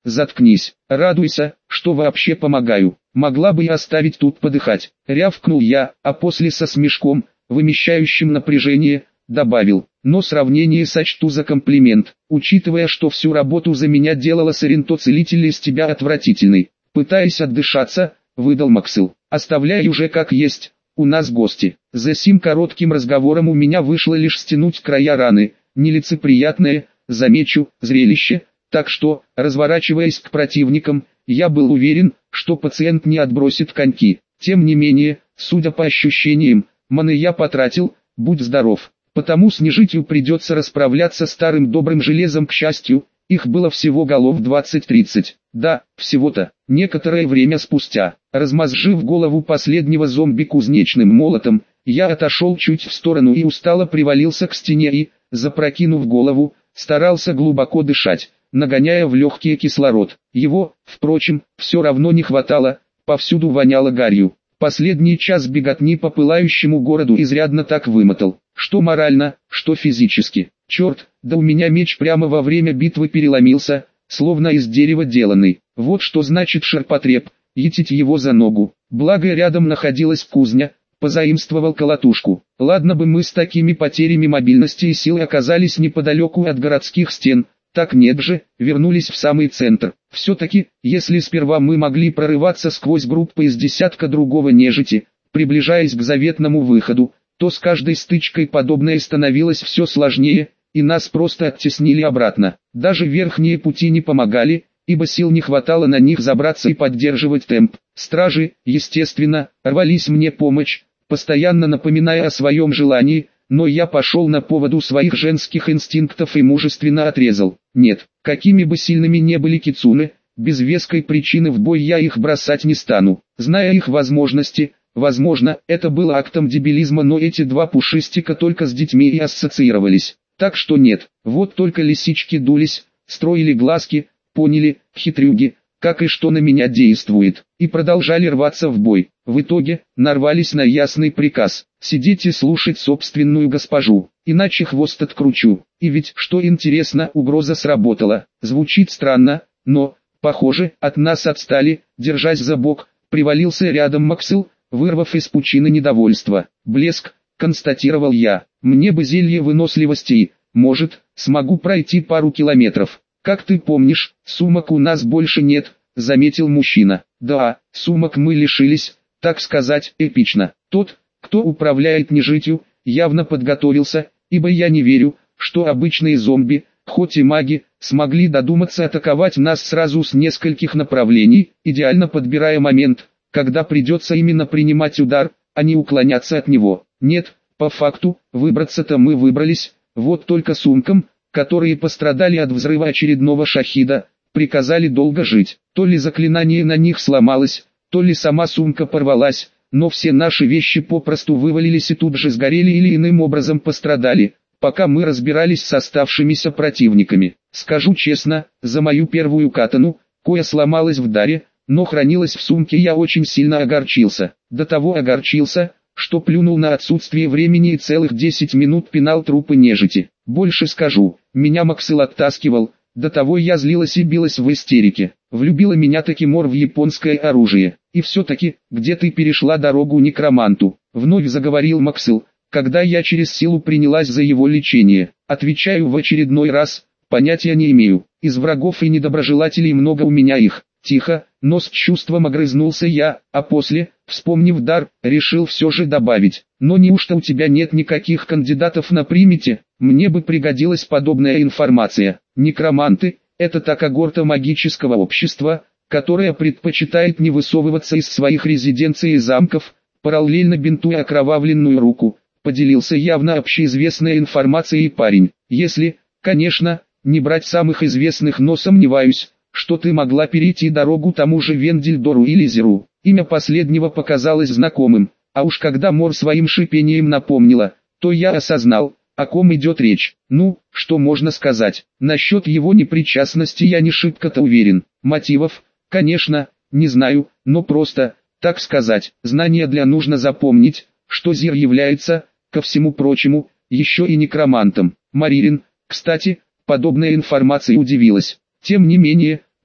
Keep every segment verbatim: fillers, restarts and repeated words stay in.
заткнись, радуйся, что вообще помогаю, могла бы и оставить тут подыхать, рявкнул я, а после со смешком, вымещающим напряжение, добавил, но сравнение сочту за комплимент, учитывая, что всю работу за меня делала Саренто-целитель, из тебя отвратительный. Пытаясь отдышаться, выдал Максил, оставляй уже как есть, у нас гости. За сим коротким разговором у меня вышло лишь стянуть края раны, нелицеприятное, замечу, зрелище, так что, разворачиваясь к противникам, я был уверен, что пациент не отбросит коньки. Тем не менее, судя по ощущениям, маны я потратил, будь здоров. Потому с нежитью придется расправляться старым добрым железом. К счастью, их было всего голов двадцать-тридцать. Да, всего-то. Некоторое время спустя, размозжив голову последнего зомби кузнечным молотом, я отошел чуть в сторону и устало привалился к стене и, запрокинув голову, старался глубоко дышать, нагоняя в легкие кислород. Его, впрочем, все равно не хватало, повсюду воняло гарью. Последний час беготни по пылающему городу изрядно так вымотал, что морально, что физически. Черт, да у меня меч прямо во время битвы переломился, словно из дерева деланный. Вот что значит ширпотреб, етить его за ногу. Благо рядом находилась кузня, позаимствовал колотушку. Ладно бы мы с такими потерями мобильности и силы оказались неподалеку от городских стен. Так нет же, вернулись в самый центр. Все-таки, если сперва мы могли прорываться сквозь группы из десятка другого нежити, приближаясь к заветному выходу, то с каждой стычкой подобное становилось все сложнее, и нас просто оттеснили обратно. Даже верхние пути не помогали, ибо сил не хватало на них забраться и поддерживать темп. Стражи, естественно, рвались мне помочь, постоянно напоминая о своем желании, но я пошел на поводу своих женских инстинктов и мужественно отрезал. Нет, какими бы сильными не были кицуны, без веской причины в бой я их бросать не стану. Зная их возможности, возможно, это было актом дебилизма, но эти два пушистика только с детьми и ассоциировались. Так что нет, вот только лисички дулись, строили глазки, поняли, хитрюги, как и что на меня действует, и продолжали рваться в бой. В итоге, нарвались на ясный приказ: сидеть и слушать собственную госпожу, иначе хвост откручу. И ведь, что интересно, угроза сработала. Звучит странно, но, похоже, от нас отстали. Держась за бок, привалился рядом Максил, вырвав из пучины недовольства. Блеск, констатировал я, мне бы зелье выносливости и, может, смогу пройти пару километров. Как ты помнишь, сумок у нас больше нет, заметил мужчина. Да, сумок мы лишились, так сказать, эпично. Тот, кто управляет нежитью, явно подготовился, ибо я не верю, что обычные зомби, хоть и маги, смогли додуматься атаковать нас сразу с нескольких направлений, идеально подбирая момент, когда придется именно принимать удар, а не уклоняться от него. Нет, по факту, выбраться-то мы выбрались, вот только сумкам, которые пострадали от взрыва очередного шахида, приказали долго жить. То ли заклинание на них сломалось, то ли сама сумка порвалась, но все наши вещи попросту вывалились и тут же сгорели или иным образом пострадали, пока мы разбирались с оставшимися противниками. Скажу честно, за мою первую катану, кое сломалась в даре, но хранилась в сумке, я очень сильно огорчился. До того огорчился, что плюнул на отсутствие времени и целых десять минут пинал трупы нежити. Больше скажу, меня Максил оттаскивал, до того я злилась и билась в истерике. Влюбила меня таки Мор в японское оружие. И все-таки, где ты перешла дорогу некроманту? Вновь заговорил Максил, когда я через силу принялась за его лечение. Отвечаю в очередной раз, понятия не имею. Из врагов и недоброжелателей много у меня их. Тихо, но с чувством огрызнулся я, а после, вспомнив дар, решил все же добавить. Но неужто у тебя нет никаких кандидатов на примете? Мне бы пригодилась подобная информация. Некроманты – это та когорта магического общества, которая предпочитает не высовываться из своих резиденций и замков, параллельно бинтуя окровавленную руку, поделился явно общеизвестной информацией парень. Если, конечно, не брать самых известных, но сомневаюсь, что ты могла перейти дорогу тому же Вендельдору или Зеру. Имя последнего показалось знакомым, а уж когда Мор своим шипением напомнила, то я осознал, о ком идет речь. Ну, что можно сказать, насчет его непричастности я не шибко-то уверен. Мотивов, конечно, не знаю, но просто, так сказать, знание для нужно запомнить, что Зир является, ко всему прочему, еще и некромантом. Маририн, кстати, подобная информация удивилась. Тем не менее,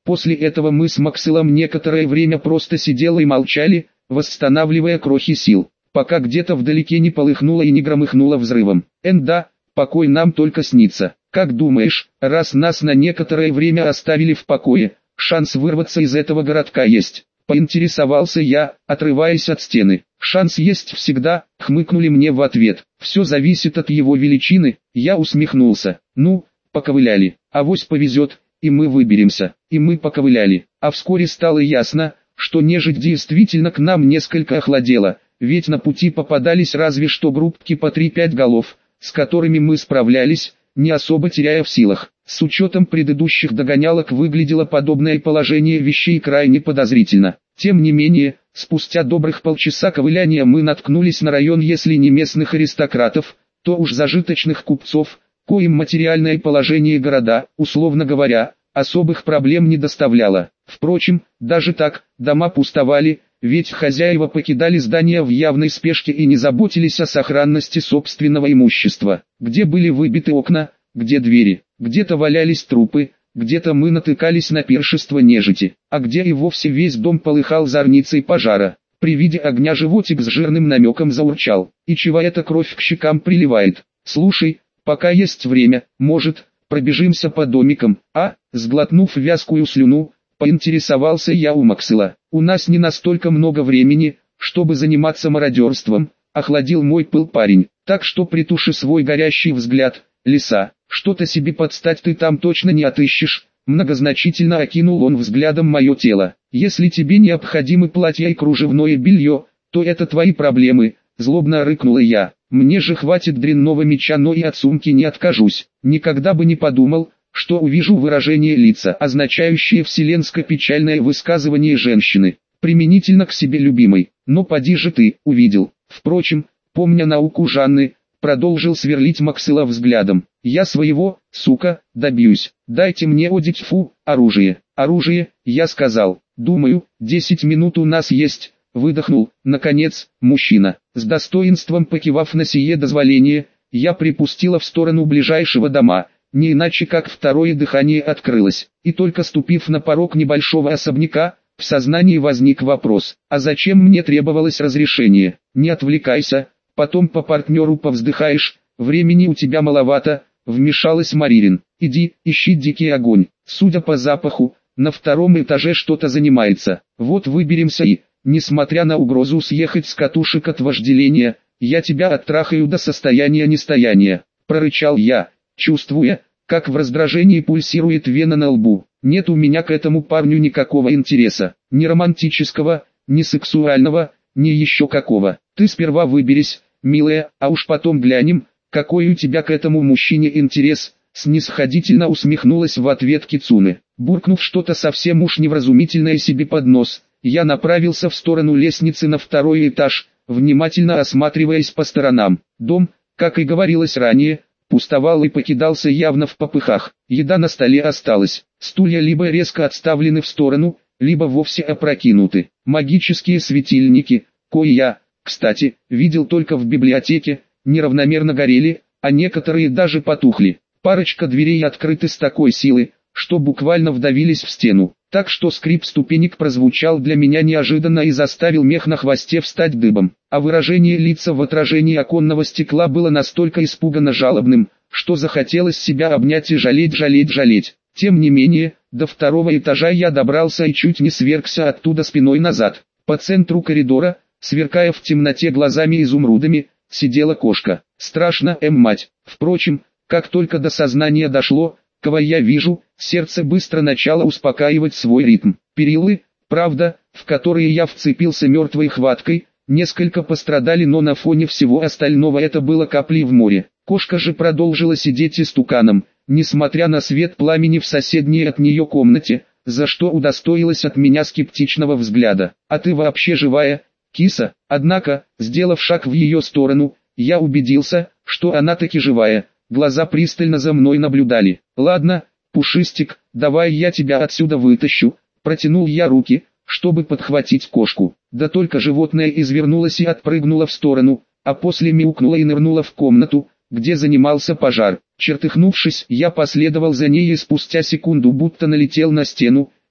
После этого мы с Максилом некоторое время просто сидели и молчали, восстанавливая крохи сил, пока где-то вдалеке не полыхнуло и не громыхнуло взрывом. Эн да, покой нам только снится. Как думаешь, раз нас на некоторое время оставили в покое, шанс вырваться из этого городка есть? Поинтересовался я, отрываясь от стены. Шанс есть всегда, хмыкнули мне в ответ. Все зависит от его величины, я усмехнулся. Ну, поковыляли, авось повезет, и мы выберемся. И мы поковыляли, а вскоре стало ясно, что нежить действительно к нам несколько охладела, ведь на пути попадались разве что группки по три-пять голов, с которыми мы справлялись, не особо теряя в силах. С учетом предыдущих догонялок выглядело подобное положение вещей крайне подозрительно. Тем не менее, спустя добрых полчаса ковыляния мы наткнулись на район если не местных аристократов, то уж зажиточных купцов, коим материальное положение города, условно говоря, особых проблем не доставляло. Впрочем, даже так, дома пустовали, ведь хозяева покидали здания в явной спешке и не заботились о сохранности собственного имущества. Где были выбиты окна, где двери, где-то валялись трупы, где-то мы натыкались на пиршество нежити, а где и вовсе весь дом полыхал зорницей пожара. При виде огня животик с жирным намеком заурчал. И чего эта кровь к щекам приливает? Слушай, пока есть время, может, пробежимся по домикам, а, сглотнув вязкую слюну, поинтересовался я у Максила. У нас не настолько много времени, чтобы заниматься мародерством, охладил мой пыл парень, так что притуши свой горящий взгляд, лиса, что-то себе подстать ты там точно не отыщешь. Многозначительно окинул он взглядом мое тело. Если тебе необходимы платья и кружевное белье, то это твои проблемы, злобно рыкнула я. Мне же хватит дрянного меча, но и от сумки не откажусь. Никогда бы не подумал, что увижу выражение лица, означающее вселенско-печальное высказывание женщины, применительно к себе любимой. Но поди же ты, увидел. Впрочем, помня науку Жанны, продолжил сверлить Максила взглядом. Я своего, сука, добьюсь. Дайте мне одеть фу, оружие. Оружие, я сказал. Думаю, десять минут у нас есть. Выдохнул, наконец, мужчина. С достоинством покивав на сие дозволение, я припустила в сторону ближайшего дома, не иначе как второе дыхание открылось. И только ступив на порог небольшого особняка, в сознании возник вопрос, а зачем мне требовалось разрешение? Не отвлекайся, потом по партнеру повздыхаешь, времени у тебя маловато, вмешалась Маририн. Иди, ищи дикий огонь. Судя по запаху, на втором этаже что-то занимается. Вот выберемся и, несмотря на угрозу съехать с катушек от вожделения, я тебя оттрахаю до состояния нестояния, прорычал я, чувствуя, как в раздражении пульсирует вена на лбу. Нет у меня к этому парню никакого интереса, ни романтического, ни сексуального, ни еще какого. Ты сперва выберись, милая, а уж потом глянем, какой у тебя к этому мужчине интерес. Снисходительно усмехнулась в ответ Кицуне. Буркнув что-то совсем уж невразумительное себе под нос, я направился в сторону лестницы на второй этаж, внимательно осматриваясь по сторонам. Дом, как и говорилось ранее, пустовал и покидался явно в попыхах. Еда на столе осталась, стулья либо резко отставлены в сторону, либо вовсе опрокинуты. Магические светильники, кои я, кстати, видел только в библиотеке, неравномерно горели, а некоторые даже потухли. Парочка дверей открыты с такой силой, что буквально вдавились в стену, так что скрип ступенек прозвучал для меня неожиданно и заставил мех на хвосте встать дыбом, а выражение лица в отражении оконного стекла было настолько испуганно жалобным, что захотелось себя обнять и жалеть, жалеть, жалеть. Тем не менее, до второго этажа я добрался и чуть не свергся оттуда спиной назад. По центру коридора, сверкая в темноте глазами изумрудами, сидела кошка. Страшно, эм мать. Впрочем, как только до сознания дошло, кого я вижу, сердце быстро начало успокаивать свой ритм. Перилы, правда, в которые я вцепился мертвой хваткой, несколько пострадали, но на фоне всего остального это было каплей в море. Кошка же продолжила сидеть истуканом, несмотря на свет пламени в соседней от нее комнате, за что удостоилась от меня скептичного взгляда. «А ты вообще живая, киса?» Однако, сделав шаг в ее сторону, я убедился, что она таки живая. Глаза пристально за мной наблюдали. «Ладно, Пушистик, давай я тебя отсюда вытащу», протянул я руки, чтобы подхватить кошку. Да только животное извернулось и отпрыгнуло в сторону, а после мяукнуло и нырнуло в комнату, где занимался пожар. Чертыхнувшись, я последовал за ней и спустя секунду будто налетел на стену,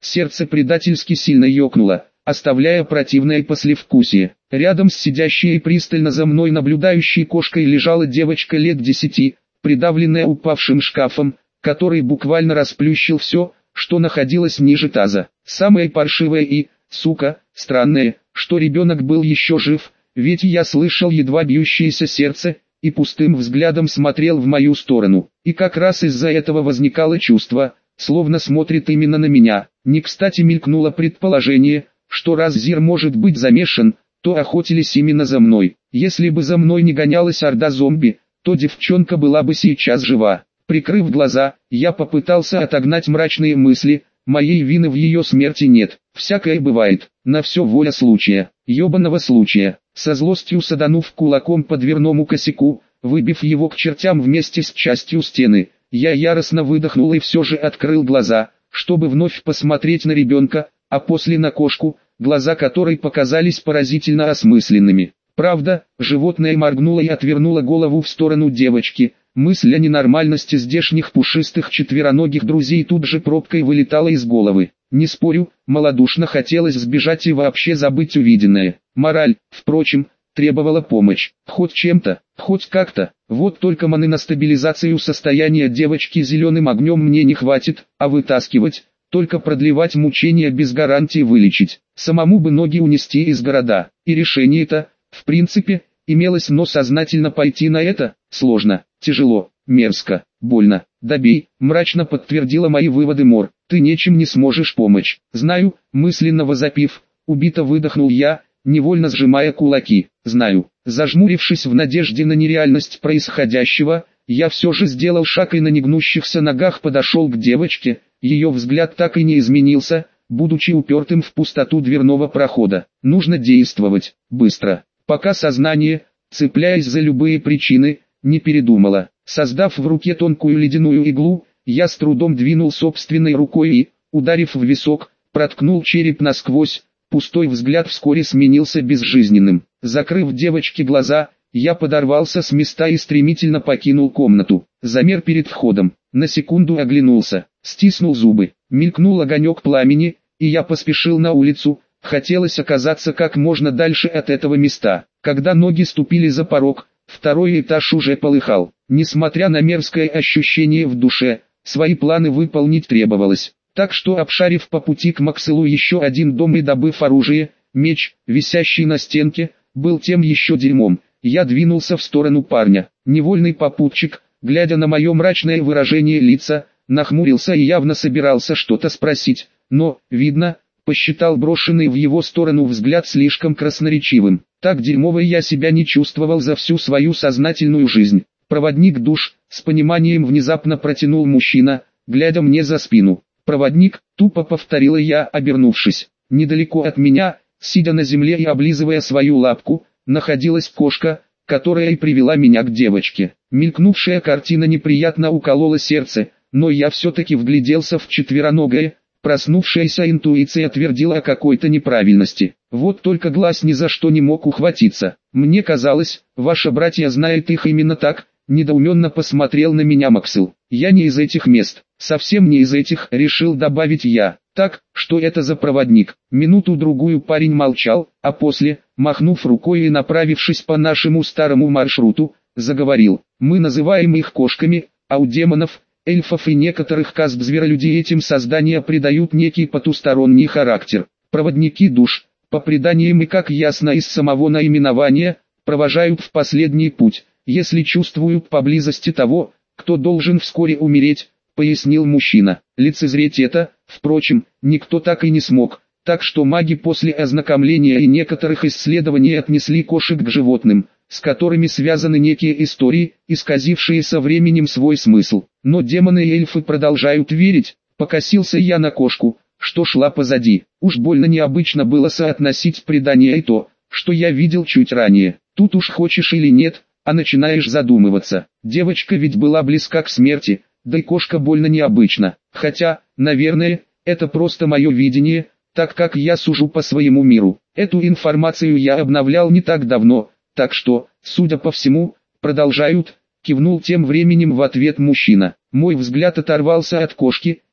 сердце предательски сильно ёкнуло, оставляя противное послевкусие. Рядом с сидящей и пристально за мной наблюдающей кошкой лежала девочка лет десяти, придавленная упавшим шкафом, который буквально расплющил все, что находилось ниже таза. Самое паршивое и, сука, странное, что ребенок был еще жив, ведь я слышал едва бьющееся сердце, и пустым взглядом смотрел в мою сторону. И как раз из-за этого возникало чувство, словно смотрит именно на меня. Не кстати мелькнуло предположение, что раз Зир может быть замешан, то охотились именно за мной. Если бы за мной не гонялась орда зомби, то девчонка была бы сейчас жива. Прикрыв глаза, я попытался отогнать мрачные мысли, моей вины в ее смерти нет. Всякое бывает, на все воля случая, ебаного случая. Со злостью саданув кулаком по дверному косяку, выбив его к чертям вместе с частью стены, я яростно выдохнул и все же открыл глаза, чтобы вновь посмотреть на ребенка, а после на кошку, глаза которой показались поразительно осмысленными. Правда, животное моргнуло и отвернуло голову в сторону девочки. Мысль о ненормальности здешних пушистых четвероногих друзей тут же пробкой вылетала из головы. Не спорю, малодушно хотелось сбежать и вообще забыть увиденное. Мораль, впрочем, требовала помощь. Хоть чем-то, хоть как-то. Вот только маны на стабилизацию состояния девочки зеленым огнем мне не хватит, а вытаскивать, только продлевать мучения без гарантии вылечить. Самому бы ноги унести из города. И решение-то, в принципе, имелось, но сознательно пойти на это сложно, тяжело, мерзко, больно. «Добей», мрачно подтвердила мои выводы Мор. «Ты ничем не сможешь помочь». «Знаю», мысленно возопив, убито выдохнул я, невольно сжимая кулаки. «Знаю». Зажмурившись в надежде на нереальность происходящего, я все же сделал шаг и на негнущихся ногах подошел к девочке. Ее взгляд так и не изменился, будучи упертым в пустоту дверного прохода. Нужно действовать, быстро, пока сознание, цепляясь за любые причины, не передумало. Создав в руке тонкую ледяную иглу, я с трудом двинул собственной рукой и, ударив в висок, проткнул череп насквозь. Пустой взгляд вскоре сменился безжизненным. Закрыв девочке глаза, я подорвался с места и стремительно покинул комнату. Замер перед входом, на секунду оглянулся, стиснул зубы, мелькнул огонек пламени, и я поспешил на улицу. Хотелось оказаться как можно дальше от этого места. Когда ноги ступили за порог, второй этаж уже полыхал. Несмотря на мерзкое ощущение в душе, свои планы выполнить требовалось. Так что, обшарив по пути к Макселу еще один дом и добыв оружие, меч, висящий на стенке, был тем еще дерьмом, я двинулся в сторону парня. Невольный попутчик, глядя на мое мрачное выражение лица, нахмурился и явно собирался что-то спросить, но, видно, посчитал брошенный в его сторону взгляд слишком красноречивым. Так дерьмово я себя не чувствовал за всю свою сознательную жизнь. «Проводник душ», с пониманием внезапно протянул мужчина, глядя мне за спину. «Проводник», тупо повторила я, обернувшись. Недалеко от меня, сидя на земле и облизывая свою лапку, находилась кошка, которая и привела меня к девочке. Мелькнувшая картина неприятно уколола сердце, но я все-таки вгляделся в четвероногое. Проснувшаяся интуиция твердила о какой-то неправильности. Вот только глаз ни за что не мог ухватиться. «Мне казалось, ваши братья знают их именно так», недоуменно посмотрел на меня Максел. «Я не из этих мест, совсем не из этих», решил добавить я. «Так, что это за проводник?» Минуту-другую парень молчал, а после, махнув рукой и направившись по нашему старому маршруту, заговорил. «Мы называем их кошками, а у демонов, эльфов и некоторых каст зверолюдей этим создания придают некий потусторонний характер. Проводники душ, по преданиям и как ясно из самого наименования, провожают в последний путь, если чувствуют поблизости того, кто должен вскоре умереть», пояснил мужчина. Лицезреть это, впрочем, никто так и не смог, так что маги после ознакомления и некоторых исследований отнесли кошек к животным, с которыми связаны некие истории, исказившие со временем свой смысл. Но демоны и эльфы продолжают верить. Покосился я на кошку, что шла позади. Уж больно необычно было соотносить предание и то, что я видел чуть ранее. Тут уж хочешь или нет, а начинаешь задумываться. Девочка ведь была близка к смерти, да и кошка больно необычно. Хотя, наверное, это просто мое видение, так как я сужу по своему миру. Эту информацию я обновлял не так давно. Так что, судя по всему, продолжают, кивнул тем временем в ответ мужчина. Мой взгляд оторвался от кошки,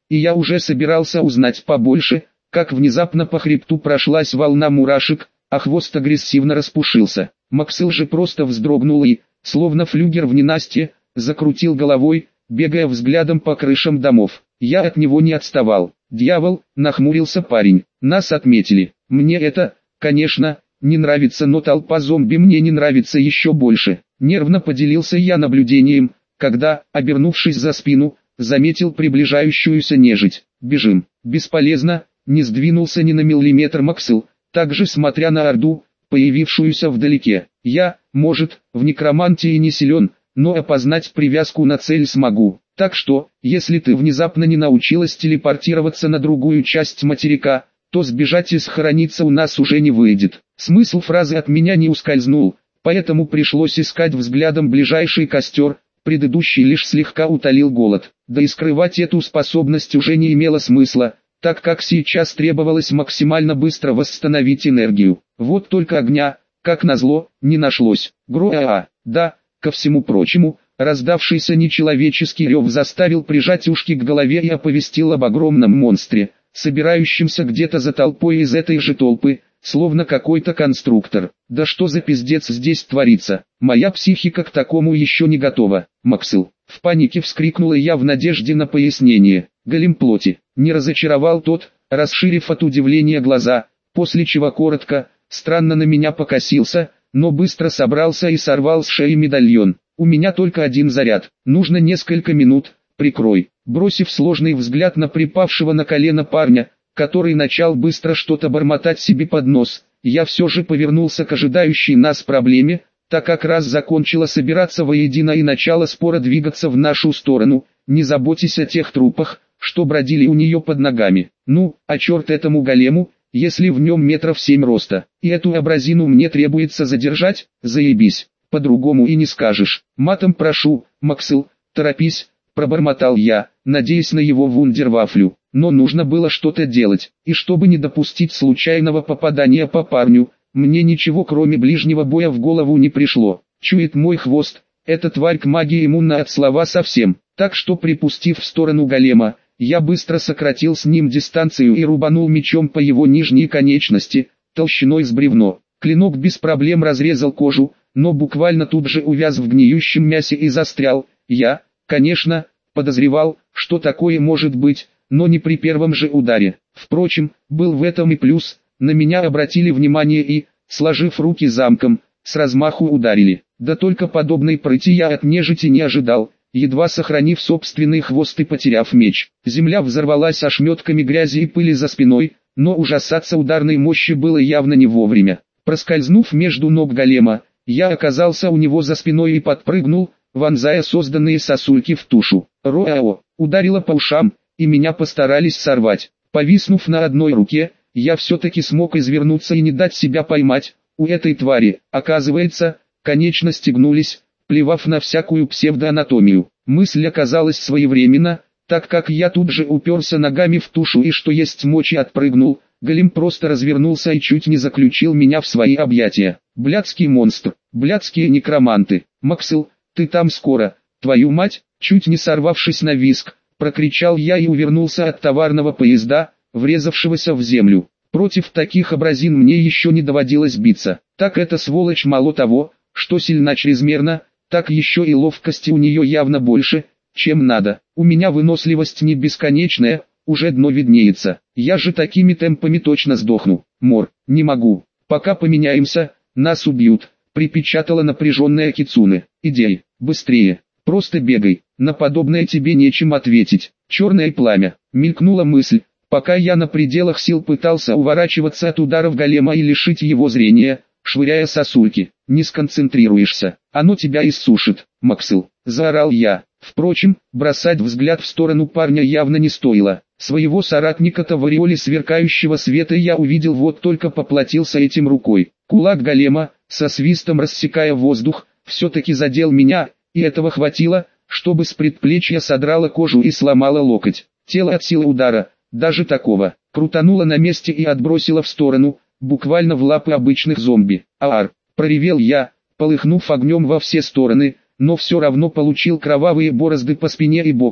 и я уже собирался узнать побольше, как внезапно по хребту прошлась волна мурашек, а хвост агрессивно распушился. Максил же просто вздрогнул и, словно флюгер в ненастье, закрутил головой, бегая взглядом по крышам домов. Я от него не отставал. «Дьявол!» — нахмурился парень. «Нас отметили. Мне это, конечно, не нравится, но толпа зомби мне не нравится еще больше». Нервно поделился я наблюдением, когда, обернувшись за спину, заметил приближающуюся нежить. «Бежим!» «Бесполезно!» — не сдвинулся ни на миллиметр Максил, также смотря на орду, появившуюся вдалеке. «Я, может, в некромантии не силен, но опознать привязку на цель смогу. Так что, если ты внезапно не научилась телепортироваться на другую часть материка, то сбежать и схорониться у нас уже не выйдет». Смысл фразы от меня не ускользнул, поэтому пришлось искать взглядом ближайший костер, предыдущий лишь слегка утолил голод. Да и скрывать эту способность уже не имело смысла, так как сейчас требовалось максимально быстро восстановить энергию. Вот только огня, как назло, не нашлось. Гроа, да, ко всему прочему, раздавшийся нечеловеческий рев заставил прижать ушки к голове и оповестил об огромном монстре, собирающемся где-то за толпой из этой же толпы, словно какой-то конструктор. Да что за пиздец здесь творится? Моя психика к такому еще не готова. Максил, в панике вскрикнула я в надежде на пояснение. Голем плоти. Не разочаровал тот, расширив от удивления глаза, после чего коротко, странно на меня покосился, но быстро собрался и сорвал с шеи медальон. «У меня только один заряд, нужно несколько минут, прикрой». Бросив сложный взгляд на припавшего на колено парня, который начал быстро что-то бормотать себе под нос, я все же повернулся к ожидающей нас проблеме, так как раз закончила собираться воедино и начала споро двигаться в нашу сторону. «Не заботьтесь о тех трупах, что бродили у нее под ногами. Ну, а черт этому голему, если в нем метров семь роста, и эту абразину мне требуется задержать, заебись, по-другому и не скажешь». «Матом прошу, Максил, торопись», пробормотал я, надеясь на его вундервафлю. Но нужно было что-то делать, и чтобы не допустить случайного попадания по парню, мне ничего кроме ближнего боя в голову не пришло. Чует мой хвост, эта тварь к магии иммунна от слова совсем, так что припустив в сторону голема, я быстро сократил с ним дистанцию и рубанул мечом по его нижней конечности, толщиной с бревно. Клинок без проблем разрезал кожу, но буквально тут же увяз в гниющем мясе и застрял. Я, конечно, подозревал, что такое может быть, но не при первом же ударе. Впрочем, был в этом и плюс, на меня обратили внимание и, сложив руки замком, с размаху ударили. Да только подобной прыти я от нежити не ожидал, едва сохранив собственный хвост и потеряв меч. Земля взорвалась ошметками грязи и пыли за спиной, но ужасаться ударной мощи было явно не вовремя. Проскользнув между ног голема, я оказался у него за спиной и подпрыгнул, вонзая созданные сосульки в тушу. Роао, ударило по ушам, и меня постарались сорвать. Повиснув на одной руке, я все-таки смог извернуться и не дать себя поймать. У этой твари, оказывается, конечности гнулись, плевав на всякую псевдоанатомию. Мысль оказалась своевременна, так как я тут же уперся ногами в тушу и что есть мочи отпрыгнул. Голем просто развернулся и чуть не заключил меня в свои объятия. Блядский монстр, блядские некроманты. «Максил, ты там скоро, твою мать!» Чуть не сорвавшись на визг, прокричал я и увернулся от товарного поезда, врезавшегося в землю. Против таких абразин мне еще не доводилось биться. Так эта сволочь мало того, что сильна чрезмерно, так еще и ловкости у нее явно больше, чем надо. У меня выносливость не бесконечная, уже дно виднеется. Я же такими темпами точно сдохну. Мор, не могу. Пока поменяемся, нас убьют, припечатала напряженная Кицуне. Идей, быстрее, просто бегай, на подобное тебе нечем ответить. Черное пламя, мелькнула мысль, пока я на пределах сил пытался уворачиваться от ударов голема и лишить его зрения, швыряя сосульки. Не сконцентрируешься, оно тебя иссушит, Максил, заорал я. Впрочем, бросать взгляд в сторону парня явно не стоило. Своего соратника-то в ореоле сверкающего света я увидел, вот только поплатился этим рукой. Кулак голема, со свистом рассекая воздух, все-таки задел меня, и этого хватило, чтобы с предплечья содрало кожу и сломало локоть. Тело от силы удара, даже такого, крутануло на месте и отбросило в сторону, буквально в лапы обычных зомби. «Аар!» — проревел я, полыхнув огнем во все стороны, но все равно получил кровавые борозды по спине и боку.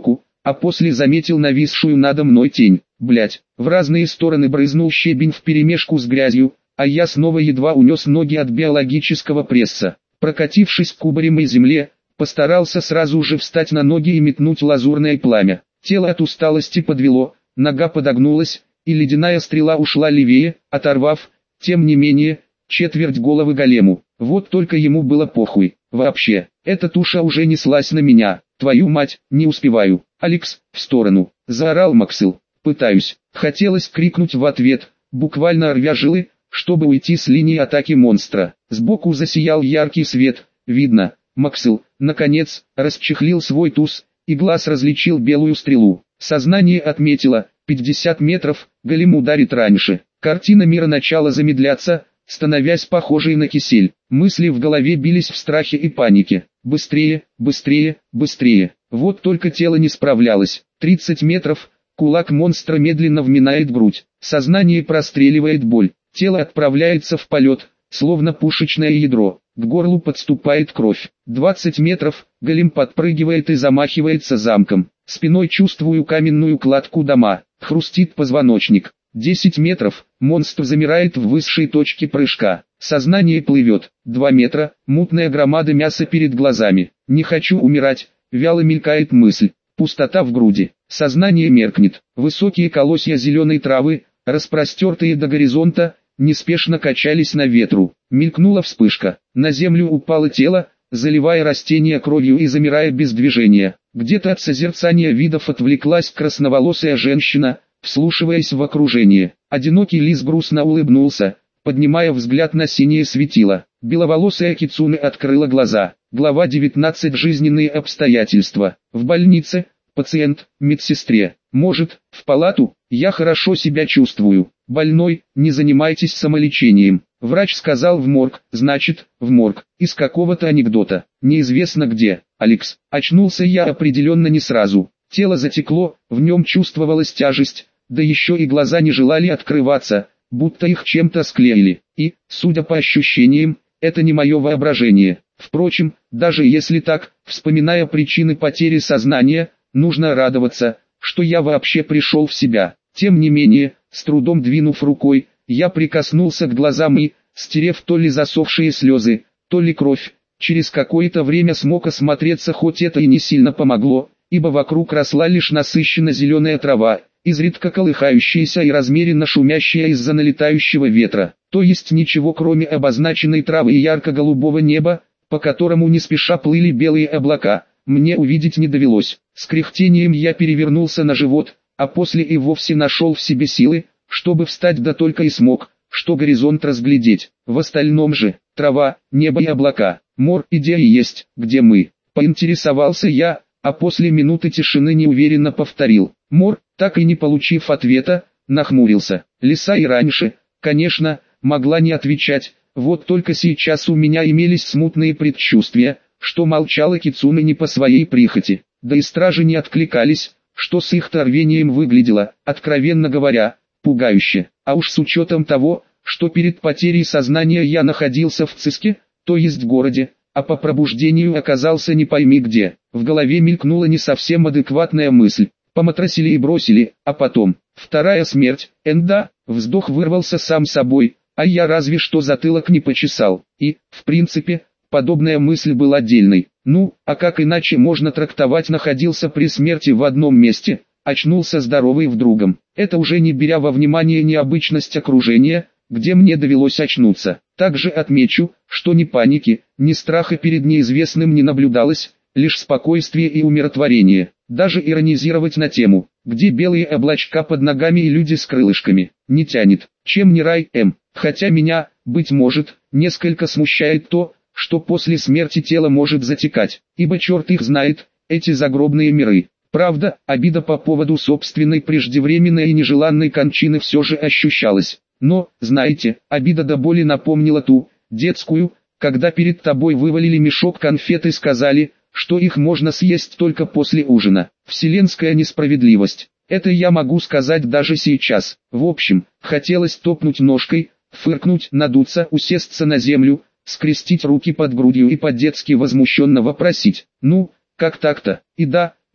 а после заметил нависшую надо мной тень. Блять, в разные стороны брызнул щебень вперемешку с грязью, а я снова едва унес ноги от биологического пресса. Прокатившись к кубарем и земле, постарался сразу же встать на ноги и метнуть лазурное пламя. Тело от усталости подвело, нога подогнулась, и ледяная стрела ушла левее, оторвав, тем не менее, четверть головы голему. Вот только ему было похуй. Вообще, эта туша уже неслась на меня. Твою мать, не успеваю. Алекс, в сторону, заорал Максил. Пытаюсь. Хотелось крикнуть в ответ, буквально рвя жилы, чтобы уйти с линии атаки монстра. Сбоку засиял яркий свет. Видно, Максил, наконец, расчехлил свой туз, и глаз различил белую стрелу. Сознание отметило, пятьдесят метров, голем ударит раньше. Картина мира начала замедляться, становясь похожей на кисель. Мысли в голове бились в страхе и панике. Быстрее, быстрее, быстрее. Вот только тело не справлялось. тридцать метров, кулак монстра медленно вминает грудь. Сознание простреливает боль. Тело отправляется в полет, словно пушечное ядро. К горлу подступает кровь. двадцать метров, голем подпрыгивает и замахивается замком. Спиной чувствую каменную кладку дома. Хрустит позвоночник. десять метров, монстр замирает в высшей точке прыжка. Сознание плывет. два метра, мутная громада мяса перед глазами. Не хочу умирать, вяло мелькает мысль. Пустота в груди. Сознание меркнет. Высокие колосья зеленой травы, распростертые до горизонта, неспешно качались на ветру. Мелькнула вспышка. На землю упало тело, заливая растения кровью и замирая без движения. Где-то от созерцания видов отвлеклась красноволосая женщина, вслушиваясь в окружение. Одинокий лис грустно улыбнулся, поднимая взгляд на синее светило. Беловолосая Кицуне открыла глаза. Глава девятнадцать. Жизненные обстоятельства. В больнице. Пациент. Медсестре. Может, в палату? Я хорошо себя чувствую. Больной, не занимайтесь самолечением. Врач сказал в морг, значит, в морг. Из какого-то анекдота. Неизвестно где. Алекс. Очнулся я определенно не сразу. Тело затекло, в нем чувствовалась тяжесть, да еще и глаза не желали открываться, будто их чем-то склеили. И, судя по ощущениям, это не мое воображение. Впрочем, даже если так, вспоминая причины потери сознания, нужно радоваться, что я вообще пришел в себя. Тем не менее, с трудом двинув рукой, я прикоснулся к глазам и, стерев то ли засохшие слезы, то ли кровь, через какое-то время смог осмотреться, хоть это и не сильно помогло, ибо вокруг росла лишь насыщенно зеленая трава, изредка колыхающаяся и размеренно шумящая из-за налетающего ветра, то есть ничего кроме обозначенной травы и ярко-голубого неба, по которому не спеша плыли белые облака, мне увидеть не довелось. С кряхтением я перевернулся на живот, а после и вовсе нашел в себе силы, чтобы встать, да только и смог, что горизонт разглядеть. В остальном же, трава, небо и облака, мор, идея есть, где мы, поинтересовался я, а после минуты тишины неуверенно повторил. Мор, так и не получив ответа, нахмурился. Лиса и раньше, конечно, могла не отвечать, вот только сейчас у меня имелись смутные предчувствия, что молчала Кицуне не по своей прихоти, да и стражи не откликались, что с их рвением выглядело, откровенно говоря, пугающе. А уж с учетом того, что перед потерей сознания я находился в Циске, то есть в городе, а по пробуждению оказался не пойми где. В голове мелькнула не совсем адекватная мысль. Поматросили и бросили, а потом, вторая смерть, энда, вздох вырвался сам собой, а я разве что затылок не почесал. И, в принципе, подобная мысль была отдельной. Ну, а как иначе можно трактовать находился при смерти в одном месте, очнулся здоровый в другом. Это уже не беря во внимание необычность окружения, где мне довелось очнуться. Также отмечу, что ни паники, ни страха перед неизвестным не наблюдалось, лишь спокойствие и умиротворение. Даже иронизировать на тему, где белые облачка под ногами и люди с крылышками, не тянет, чем не рай М. Хотя меня, быть может, несколько смущает то, что после смерти тело может затекать, ибо черт их знает, эти загробные миры. Правда, обида по поводу собственной преждевременной и нежеланной кончины все же ощущалась. Но, знаете, обида до боли напомнила ту, детскую, когда перед тобой вывалили мешок конфет и сказали, что их можно съесть только после ужина. Вселенская несправедливость. Это я могу сказать даже сейчас. В общем, хотелось топнуть ножкой, фыркнуть, надуться, усесться на землю, скрестить руки под грудью и по-детски возмущенно вопросить: «Ну, как так-то?» И да,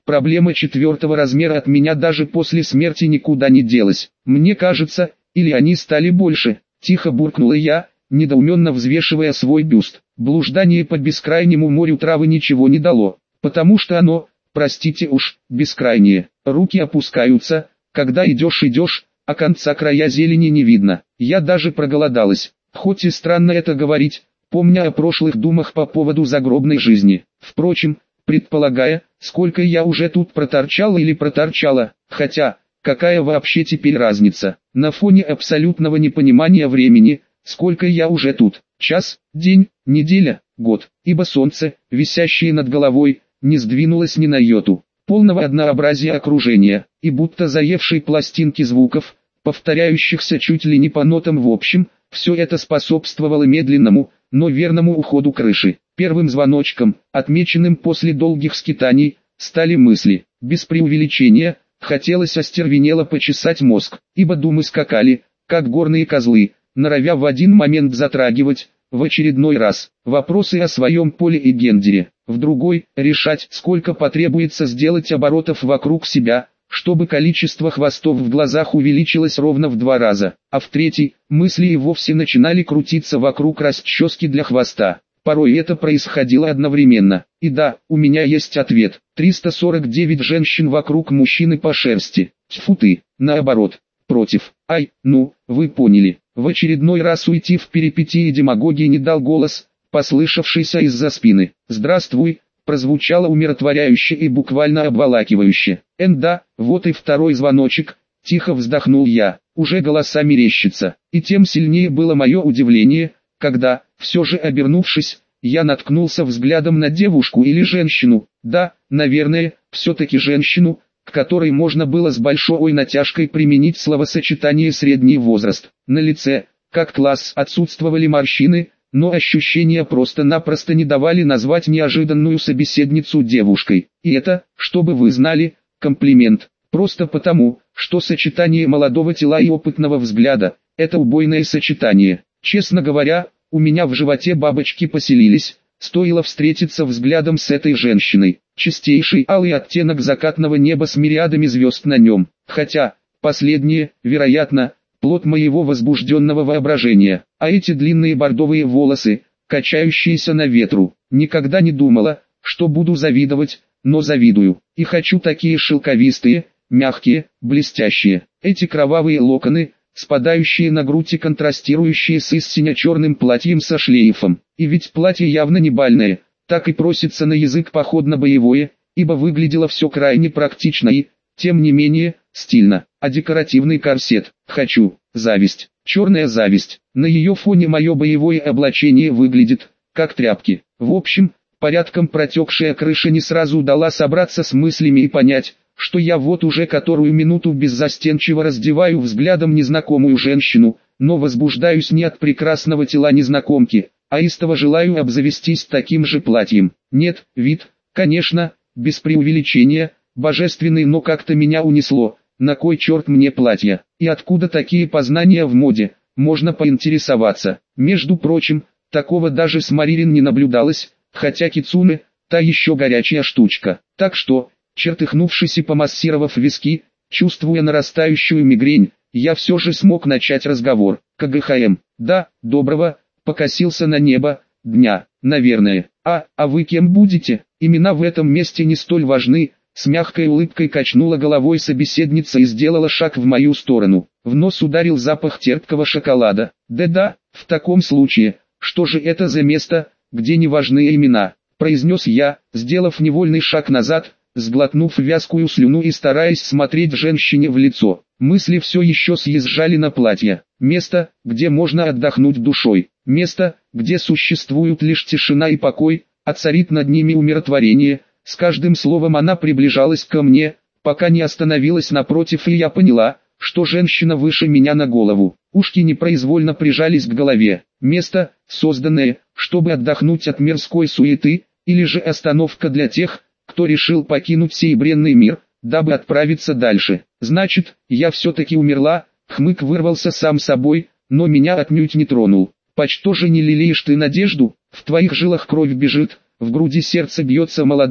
Проблема четвертого размера от меня даже после смерти никуда не делась. Мне кажется, или они стали больше, тихо буркнула я, недоуменно взвешивая свой бюст. Блуждание по бескрайнему морю травы ничего не дало, потому что оно, простите уж, бескрайнее. Руки опускаются, когда идешь-идешь, а конца края зелени не видно. Я даже проголодалась, хоть и странно это говорить, помня о прошлых думах по поводу загробной жизни. Впрочем, предполагая, сколько я уже тут проторчала или проторчала, хотя, какая вообще теперь разница, на фоне абсолютного непонимания времени, сколько я уже тут, час, день, неделя, год, ибо солнце, висящее над головой, не сдвинулось ни на йоту. Полного однообразия окружения, и будто заевшей пластинки звуков, повторяющихся чуть ли не по нотам в общем, все это способствовало медленному, но верному уходу крыши. Первым звоночком, отмеченным после долгих скитаний, стали мысли. Без преувеличения, хотелось остервенело почесать мозг, ибо думы скакали, как горные козлы, норовя в один момент затрагивать, в очередной раз, вопросы о своем поле и гендере, в другой – решать, сколько потребуется сделать оборотов вокруг себя, чтобы количество хвостов в глазах увеличилось ровно в два раза, а в третий – мысли и вовсе начинали крутиться вокруг расчески для хвоста. Порой это происходило одновременно, и да, у меня есть ответ. триста сорок девять женщин вокруг мужчины по шерсти. Тьфу ты, наоборот, против. Ай, ну, вы поняли. В очередной раз уйти в перипетии демагогии не дал голос, послышавшийся из-за спины. «Здравствуй», прозвучало умиротворяюще и буквально обволакивающе. «Эн да, вот и второй звоночек», тихо вздохнул я. Уже голоса мерещатся, и тем сильнее было мое удивление, когда, все же обернувшись, я наткнулся взглядом на девушку или женщину, да, наверное, все-таки женщину, к которой можно было с большой натяжкой применить словосочетание «средний возраст». На лице, как класс, отсутствовали морщины, но ощущения просто-напросто не давали назвать неожиданную собеседницу девушкой. И это, чтобы вы знали, комплимент. Просто потому, что сочетание молодого тела и опытного взгляда – это убойное сочетание. Честно говоря, у меня в животе бабочки поселились, стоило встретиться взглядом с этой женщиной. Чистейший алый оттенок закатного неба с мириадами звезд на нем. Хотя, последнее, вероятно, плод моего возбужденного воображения. А эти длинные бордовые волосы, качающиеся на ветру, никогда не думала, что буду завидовать, но завидую. И хочу такие шелковистые, мягкие, блестящие. Эти кровавые локоны, спадающие на грудь и контрастирующие с истинно черным платьем со шлейфом. И ведь платье явно не бальное, так и просится на язык походно-боевое, ибо выглядело все крайне практично и, тем не менее, стильно. А декоративный корсет, хочу, зависть, черная зависть. На ее фоне мое боевое облачение выглядит, как тряпки. В общем, порядком протекшая крыша не сразу дала собраться с мыслями и понять, что я вот уже которую минуту беззастенчиво раздеваю взглядом незнакомую женщину, но возбуждаюсь не от прекрасного тела незнакомки, а истово желаю обзавестись таким же платьем. Нет, вид, конечно, без преувеличения, божественный, но как-то меня унесло. На кой черт мне платье? И откуда такие познания в моде? Можно поинтересоваться. Между прочим, такого даже с Маририн не наблюдалось, хотя кицуне – та еще горячая штучка. Так что, чертыхнувшись и помассировав виски, чувствуя нарастающую мигрень, я все же смог начать разговор. КГХМ. Да, доброго, покосился на небо, дня, наверное. А, а вы кем будете? Имена в этом месте не столь важны. С мягкой улыбкой качнула головой собеседница и сделала шаг в мою сторону. В нос ударил запах терпкого шоколада. Да-да, в таком случае, что же это за место, где не важны имена? Произнес я, сделав невольный шаг назад, сглотнув вязкую слюну и стараясь смотреть женщине в лицо. Мысли все еще съезжали на платье. Место, где можно отдохнуть душой. Место, где существуют лишь тишина и покой, а царит над ними умиротворение. С каждым словом она приближалась ко мне, пока не остановилась напротив, и я поняла, что женщина выше меня на голову. Ушки непроизвольно прижались к голове. Место, созданное, чтобы отдохнуть от мирской суеты, или же остановка для тех, кто решил покинуть сей бренный мир, дабы отправиться дальше. Значит, я все-таки умерла, хмык вырвался сам собой, но меня отнюдь не тронул. Почто же не лелеешь ты надежду, в твоих жилах кровь бежит, в груди сердце бьется молодое,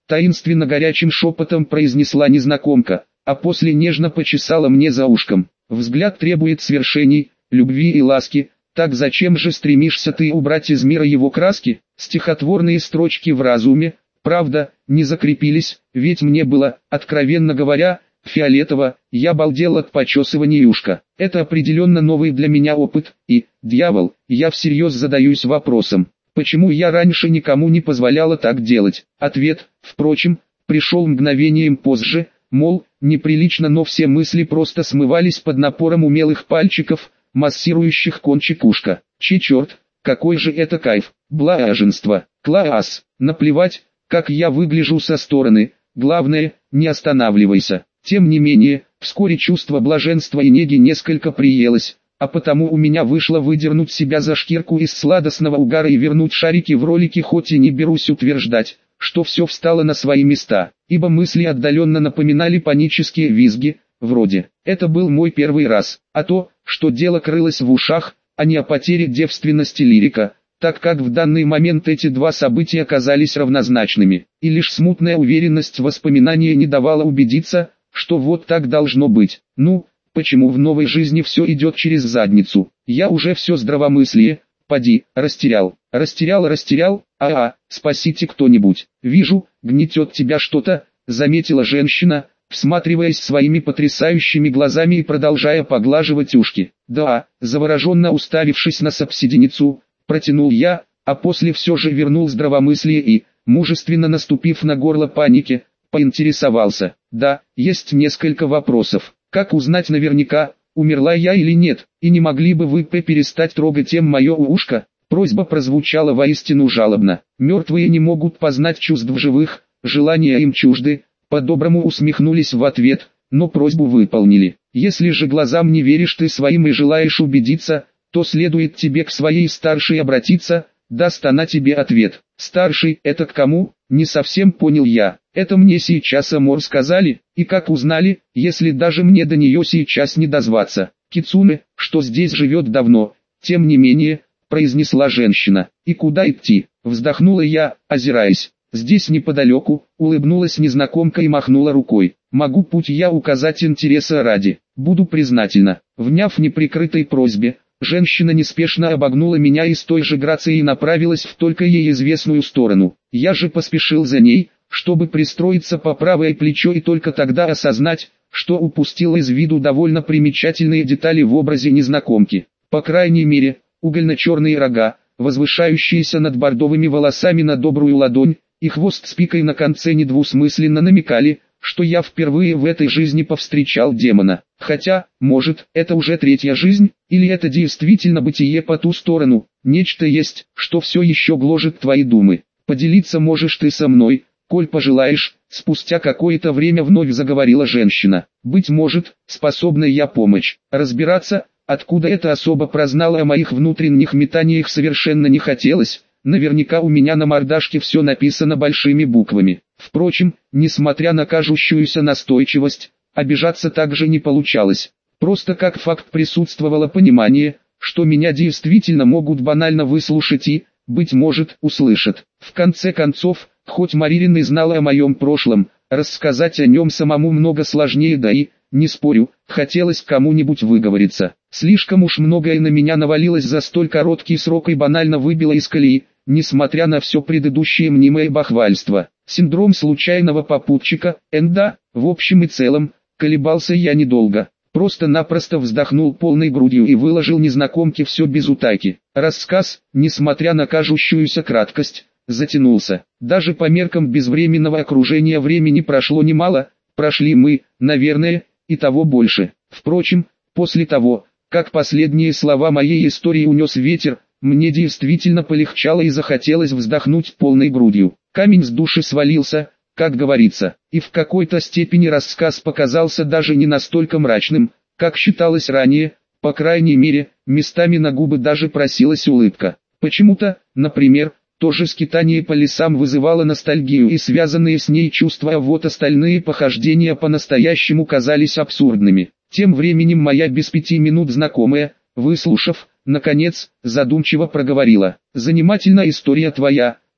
таинственно горячим шепотом произнесла незнакомка, а после нежно почесала мне за ушком. Взгляд требует свершений, любви и ласки, так зачем же стремишься ты убрать из мира его краски? Стихотворные строчки в разуме, правда, не закрепились, ведь мне было, откровенно говоря, фиолетово, я балдел от почесывания ушка. Это определенно новый для меня опыт, и, дьявол, я всерьез задаюсь вопросом, почему я раньше никому не позволяла так делать? Ответ, впрочем, пришел мгновением позже, мол, неприлично, но все мысли просто смывались под напором умелых пальчиков, массирующих кончик ушка. Че черт, какой же это кайф, блаженство, класс, наплевать, как я выгляжу со стороны, главное, не останавливайся. Тем не менее, вскоре чувство блаженства и неги несколько приелось, а потому у меня вышло выдернуть себя за шкирку из сладостного угара и вернуть шарики в ролики, хоть и не берусь утверждать, что все встало на свои места, ибо мысли отдаленно напоминали панические визги, вроде «это был мой первый раз», а то, что дело крылось в ушах, а не о потере девственности лирика, так как в данный момент эти два события оказались равнозначными, и лишь смутная уверенность воспоминания не давала убедиться, что вот так должно быть. Ну, почему в новой жизни все идет через задницу? Я уже все здравомыслие, поди, растерял, растерял, растерял, а-а, спасите кто-нибудь. Вижу, гнетет тебя что-то, заметила женщина, всматриваясь своими потрясающими глазами и продолжая поглаживать ушки. Да, завороженно уставившись на собеседницу, протянул я, а после все же вернул здравомыслие и, мужественно наступив на горло паники, поинтересовался. Да, есть несколько вопросов. Как узнать наверняка, умерла я или нет, и не могли бы вы перестать трогать им мое ушко? Просьба прозвучала воистину жалобно. Мертвые не могут познать чувств живых, желания им чужды, по-доброму усмехнулись в ответ, но просьбу выполнили. Если же глазам не веришь ты своим и желаешь убедиться, то следует тебе к своей старшей обратиться, даст она тебе ответ. Старший, это к кому? Не совсем понял я. Это мне сейчас Амор сказали, и как узнали, если даже мне до нее сейчас не дозваться. Кицуне, что здесь живет давно, тем не менее, произнесла женщина. И куда идти? Вздохнула я, озираясь. Здесь неподалеку, улыбнулась незнакомка и махнула рукой. Могу путь я указать интереса ради. Буду признательна. Вняв неприкрытой просьбе, женщина неспешно обогнула меня и с той же грацией направилась в только ей известную сторону. Я же поспешил за ней, чтобы пристроиться по правое плечо и только тогда осознать, что упустил из виду довольно примечательные детали в образе незнакомки. По крайней мере, угольно-черные рога, возвышающиеся над бордовыми волосами на добрую ладонь, и хвост с пикой на конце недвусмысленно намекали, что я впервые в этой жизни повстречал демона. Хотя, может, это уже третья жизнь, или это действительно бытие по ту сторону, нечто есть, что все еще гложет твои думы. Поделиться можешь ты со мной, коль пожелаешь, спустя какое-то время вновь заговорила женщина. Быть может, способна я помочь. Разбираться, откуда эта особа прознала о моих внутренних метаниях, совершенно не хотелось. Наверняка у меня на мордашке все написано большими буквами. Впрочем, несмотря на кажущуюся настойчивость, обижаться также не получалось. Просто как факт присутствовало понимание, что меня действительно могут банально выслушать и, быть может, услышат. В конце концов, хоть Маририн и знала о моем прошлом, рассказать о нем самому много сложнее, да и, не спорю, хотелось кому-нибудь выговориться. Слишком уж многое на меня навалилось за столь короткий срок и банально выбило из колеи, несмотря на все предыдущее мнимое бахвальство. Синдром случайного попутчика, энда, в общем и целом, колебался я недолго. Просто-напросто вздохнул полной грудью и выложил незнакомке все без утайки. Рассказ, несмотря на кажущуюся краткость, затянулся. Даже по меркам безвременного окружения времени прошло немало, прошли мы, наверное, и того больше. Впрочем, после того, как последние слова моей истории унес ветер, мне действительно полегчало и захотелось вздохнуть полной грудью. Камень с души свалился, как говорится, и в какой-то степени рассказ показался даже не настолько мрачным, как считалось ранее, по крайней мере, местами на губы даже просилась улыбка. Почему-то, например, то же скитание по лесам вызывало ностальгию, и связанные с ней чувства, а вот остальные похождения по-настоящему казались абсурдными. Тем временем моя без пяти минут знакомая, выслушав, наконец, задумчиво проговорила. «Занимательная история твоя,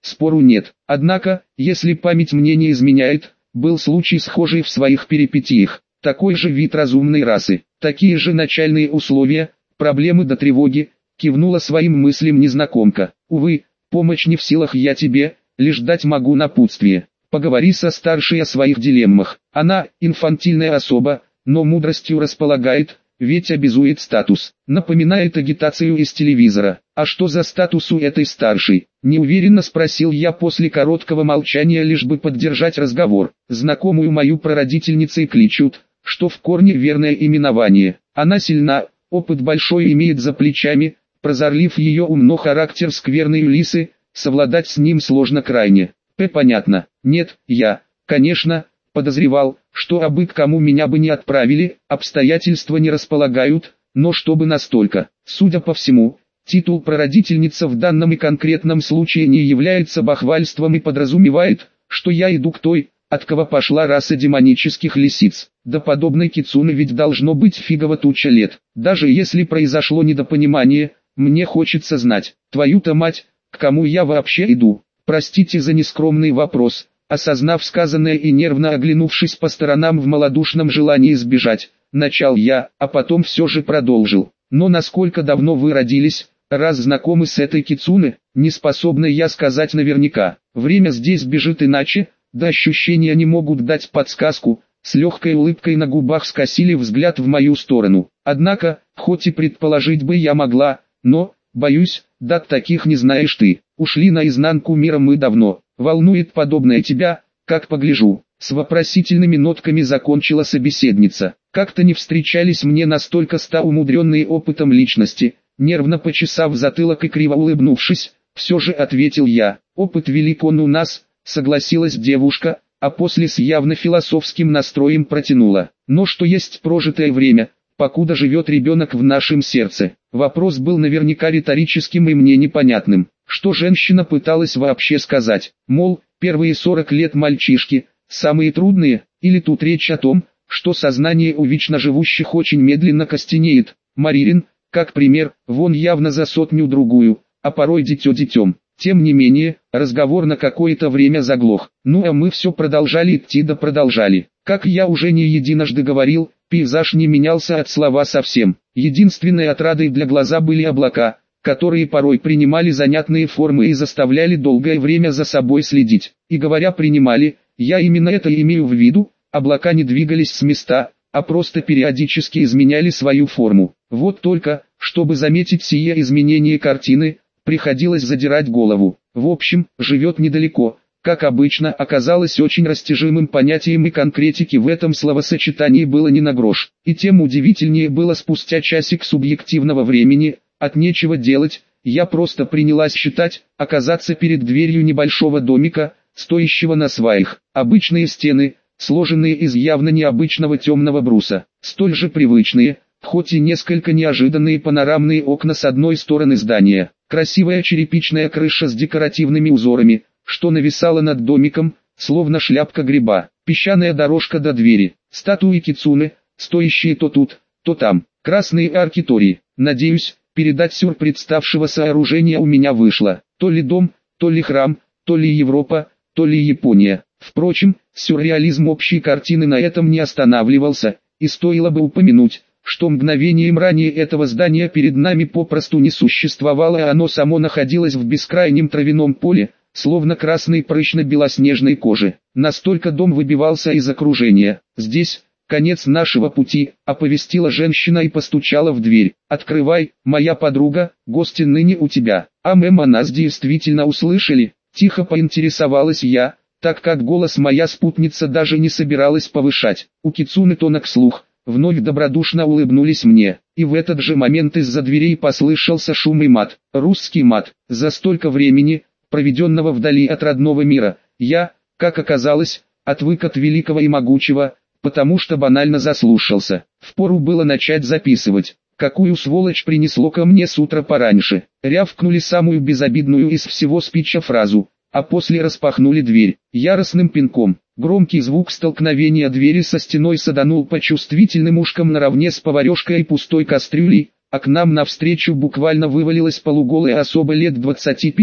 спору нет. Однако, если память мне не изменяет, был случай схожий в своих перипетиях. Такой же вид разумной расы, такие же начальные условия, проблемы до тревоги, кивнула своим мыслям незнакомка. Увы, помощь не в силах я тебе, лишь дать могу напутствие. Поговори со старшей о своих дилеммах. Она, инфантильная особа, но мудростью располагает, ведь обязует статус. Напоминает агитацию из телевизора. А что за статус у этой старшей? Неуверенно спросил я после короткого молчания, лишь бы поддержать разговор. Знакомую мою прародительницей кличут, что в корне верное именование. Она сильна, опыт большой имеет за плечами, прозорлив ее ум, но характер скверной лисы, совладать с ним сложно крайне. П. Понятно. Нет, я, конечно, подозревал, что абы к кому меня бы не отправили, обстоятельства не располагают, но чтобы настолько. Судя по всему, титул прародительница в данном и конкретном случае не является бахвальством и подразумевает, что я иду к той, от кого пошла раса демонических лисиц. До подобной кицуны ведь должно быть фигово туча лет. Даже если произошло недопонимание, мне хочется знать, твою-то мать, к кому я вообще иду. Простите за нескромный вопрос. Осознав сказанное и нервно оглянувшись по сторонам в малодушном желании сбежать, начал я, а потом все же продолжил. Но насколько давно вы родились, раз знакомы с этой кицуны, не способна я сказать наверняка. Время здесь бежит иначе, да ощущения не могут дать подсказку. С легкой улыбкой на губах скосили взгляд в мою сторону. Однако, хоть и предположить бы я могла, но, боюсь, дат таких не знаешь ты. Ушли наизнанку мира мы давно. Волнует подобное тебя, как погляжу. С вопросительными нотками закончила собеседница. Как-то не встречались мне настолько ста умудренные опытом личности. Нервно почесав затылок и криво улыбнувшись, все же ответил я. Опыт велик он у нас, согласилась девушка, а после с явно философским настроем протянула. Но что есть прожитое время, покуда живет ребенок в нашем сердце. Вопрос был наверняка риторическим и мне непонятным. Что женщина пыталась вообще сказать? Мол, первые сорок лет мальчишки, самые трудные, или тут речь о том, что сознание у вечно живущих очень медленно костенеет. Маририн, как пример, вон явно за сотню-другую, а порой дитё детем. Тем не менее, разговор на какое-то время заглох. Ну а мы все продолжали идти да продолжали. Как я уже не единожды говорил, пейзаж не менялся от слова совсем. Единственной отрадой для глаза были облака, которые порой принимали занятные формы и заставляли долгое время за собой следить. И говоря принимали, я именно это имею в виду, облака не двигались с места, а просто периодически изменяли свою форму. Вот только, чтобы заметить сие изменение картины, приходилось задирать голову. В общем, живет недалеко, как обычно, оказалось очень растяжимым понятием, и конкретики в этом словосочетании было не на грош. И тем удивительнее было спустя часик субъективного времени. От нечего делать, я просто принялась считать, оказаться перед дверью небольшого домика, стоящего на сваях. Обычные стены, сложенные из явно необычного темного бруса, столь же привычные, хоть и несколько неожиданные панорамные окна с одной стороны здания, красивая черепичная крыша с декоративными узорами, что нависала над домиком, словно шляпка гриба, песчаная дорожка до двери, статуи кицуны, стоящие то тут, то там, красные арки тори. Надеюсь, передать сюр представшего сооружения у меня вышло. То ли дом, то ли храм, то ли Европа, то ли Япония. Впрочем, сюрреализм общей картины на этом не останавливался, и стоило бы упомянуть, что мгновением ранее этого здания перед нами попросту не существовало, а оно само находилось в бескрайнем травяном поле, словно красный прыщ на белоснежной коже. Настолько дом выбивался из окружения. Здесь конец нашего пути, оповестила женщина и постучала в дверь. Открывай, моя подруга, гости ныне у тебя. А мэм, а нас действительно услышали? Тихо поинтересовалась я, так как голос моя спутница даже не собиралась повышать. У кицуны тонок слух, вновь добродушно улыбнулись мне. И в этот же момент из-за дверей послышался шум и мат. Русский мат. За столько времени, проведенного вдали от родного мира, я, как оказалось, отвык от великого и могучего, потому что банально заслушался. Впору было начать записывать. Какую сволочь принесло ко мне с утра пораньше. Рявкнули самую безобидную из всего спича фразу, а после распахнули дверь. Яростным пинком. Громкий звук столкновения двери со стеной саданул по чувствительным ушкам наравне с поварешкой и пустой кастрюлей, а к нам навстречу буквально вывалилась полуголая особа лет двадцати пяти,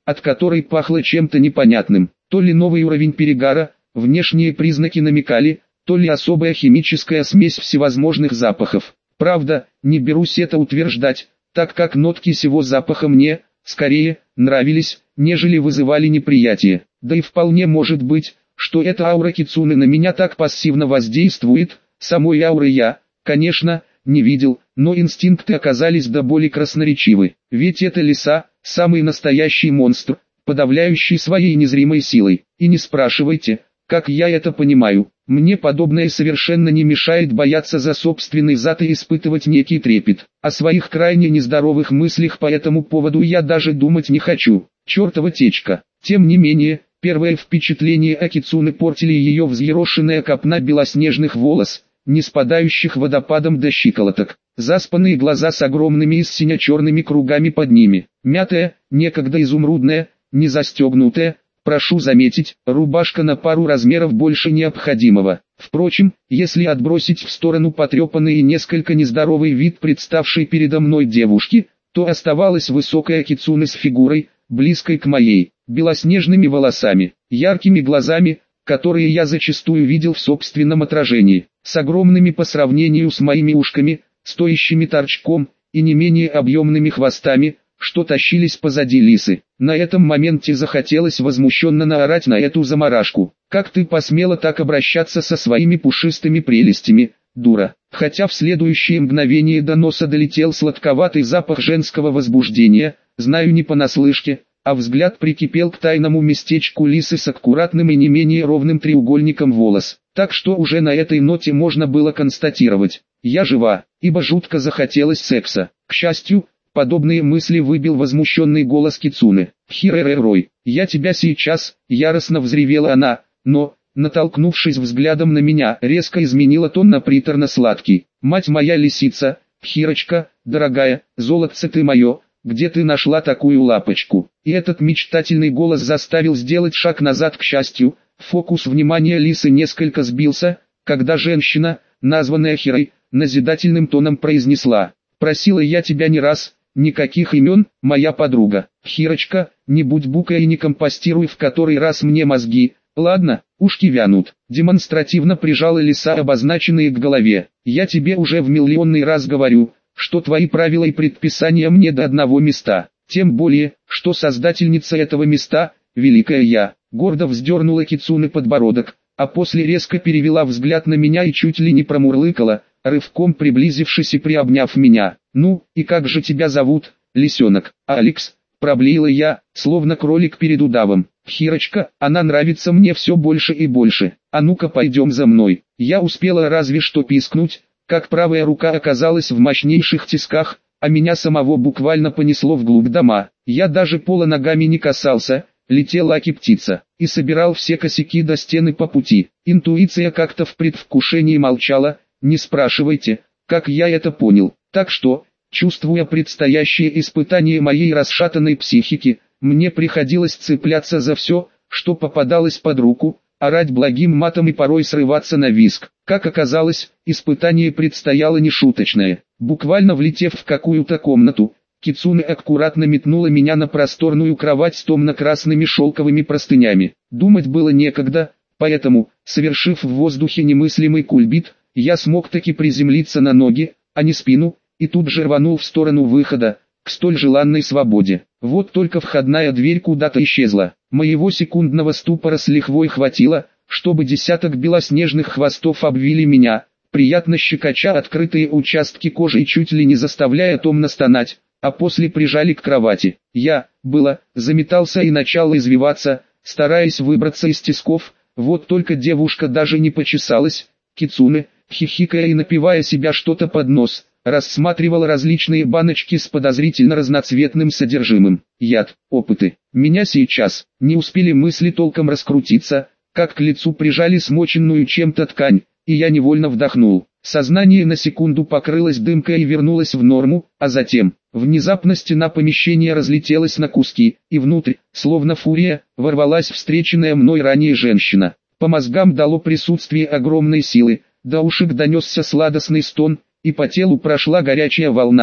от которой пахло чем-то непонятным. То ли новый уровень перегара, внешние признаки намекали, то ли особая химическая смесь всевозможных запахов. Правда, не берусь это утверждать, так как нотки сего запаха мне, скорее, нравились, нежели вызывали неприятие. Да и вполне может быть, что эта аура кицуны на меня так пассивно воздействует, самой ауры я, конечно, не видел, но инстинкты оказались до боли красноречивы. Ведь это лиса, самый настоящий монстр, подавляющий своей незримой силой. И не спрашивайте, как я это понимаю. Мне подобное совершенно не мешает бояться за собственный зад и испытывать некий трепет. О своих крайне нездоровых мыслях по этому поводу я даже думать не хочу. Чертова течка. Тем не менее, первое впечатление о кицуне портили ее взъерошенная копна белоснежных волос, не спадающих водопадом до щиколоток, заспанные глаза с огромными и сине-черными кругами под ними, мятая, некогда изумрудная, не застегнутая, прошу заметить, рубашка на пару размеров больше необходимого. Впрочем, если отбросить в сторону потрепанный и несколько нездоровый вид представшей передо мной девушки, то оставалась высокая кицуне с фигурой, близкой к моей, белоснежными волосами, яркими глазами, которые я зачастую видел в собственном отражении, с огромными по сравнению с моими ушками, стоящими торчком, и не менее объемными хвостами, что тащились позади лисы. На этом моменте захотелось возмущенно наорать на эту заморашку. «Как ты посмела так обращаться со своими пушистыми прелестями, дура?» Хотя в следующее мгновение до носа долетел сладковатый запах женского возбуждения, знаю не понаслышке, а взгляд прикипел к тайному местечку лисы с аккуратным и не менее ровным треугольником волос. Так что уже на этой ноте можно было констатировать: я жива, ибо жутко захотелось секса. К счастью, подобные мысли выбил возмущенный голос кицуны. «Хирэрэрой, я тебя сейчас!» — яростно взревела она, но, натолкнувшись взглядом на меня, резко изменила тон на приторно-сладкий. «Мать моя лисица, Хирочка, дорогая, золотце ты мое, где ты нашла такую лапочку?» И этот мечтательный голос заставил сделать шаг назад. К счастью, фокус внимания лисы несколько сбился, когда женщина, названная Хирой, назидательным тоном произнесла: «Просила я тебя не раз, никаких имен, моя подруга. Хирочка, не будь букой и не компостируй в который раз мне мозги, ладно, ушки вянут». Демонстративно прижала лиса обозначенные к голове. «Я тебе уже в миллионный раз говорю, что твои правила и предписания мне до одного места, тем более, что создательница этого места, великая я». Гордо вздернула кицуне подбородок, а после резко перевела взгляд на меня и чуть ли не промурлыкала, рывком приблизившись и приобняв меня: «Ну, и как же тебя зовут, лисенок?» «Алекс», проблеяла я, словно кролик перед удавом. «Хирочка, она нравится мне все больше и больше, а ну-ка пойдем за мной». Я успела разве что пискнуть, как правая рука оказалась в мощнейших тисках, а меня самого буквально понесло вглубь дома. Я даже пола ногами не касался, летел аки птица, и собирал все косяки до стены по пути. Интуиция как-то в предвкушении молчала, не спрашивайте, как я это понял. Так что, чувствуя предстоящее испытание моей расшатанной психики, мне приходилось цепляться за все, что попадалось под руку, орать благим матом и порой срываться на визг. Как оказалось, испытание предстояло нешуточное. Буквально влетев в какую-то комнату, кицуне аккуратно метнула меня на просторную кровать с томно-красными шелковыми простынями. Думать было некогда, поэтому, совершив в воздухе немыслимый кульбит, я смог таки приземлиться на ноги, а не спину, и тут же рванул в сторону выхода, к столь желанной свободе. Вот только входная дверь куда-то исчезла. Моего секундного ступора с лихвой хватило, чтобы десяток белоснежных хвостов обвили меня, приятно щекоча открытые участки кожи и чуть ли не заставляя томно стонать, а после прижали к кровати. Я, было, заметался и начал извиваться, стараясь выбраться из тисков, вот только девушка даже не почесалась. Кицуне, хихикая и напивая себя что-то под нос, рассматривала различные баночки с подозрительно разноцветным содержимым. Яд, опыты. Меня сейчас, не успели мысли толком раскрутиться, как к лицу прижали смоченную чем-то ткань, и я невольно вдохнул. Сознание на секунду покрылось дымкой и вернулось в норму, а затем, внезапно стена помещения разлетелась на куски, и внутрь, словно фурия, ворвалась встреченная мной ранее женщина. По мозгам дало присутствие огромной силы, до ушек донесся сладостный стон, и по телу прошла горячая волна,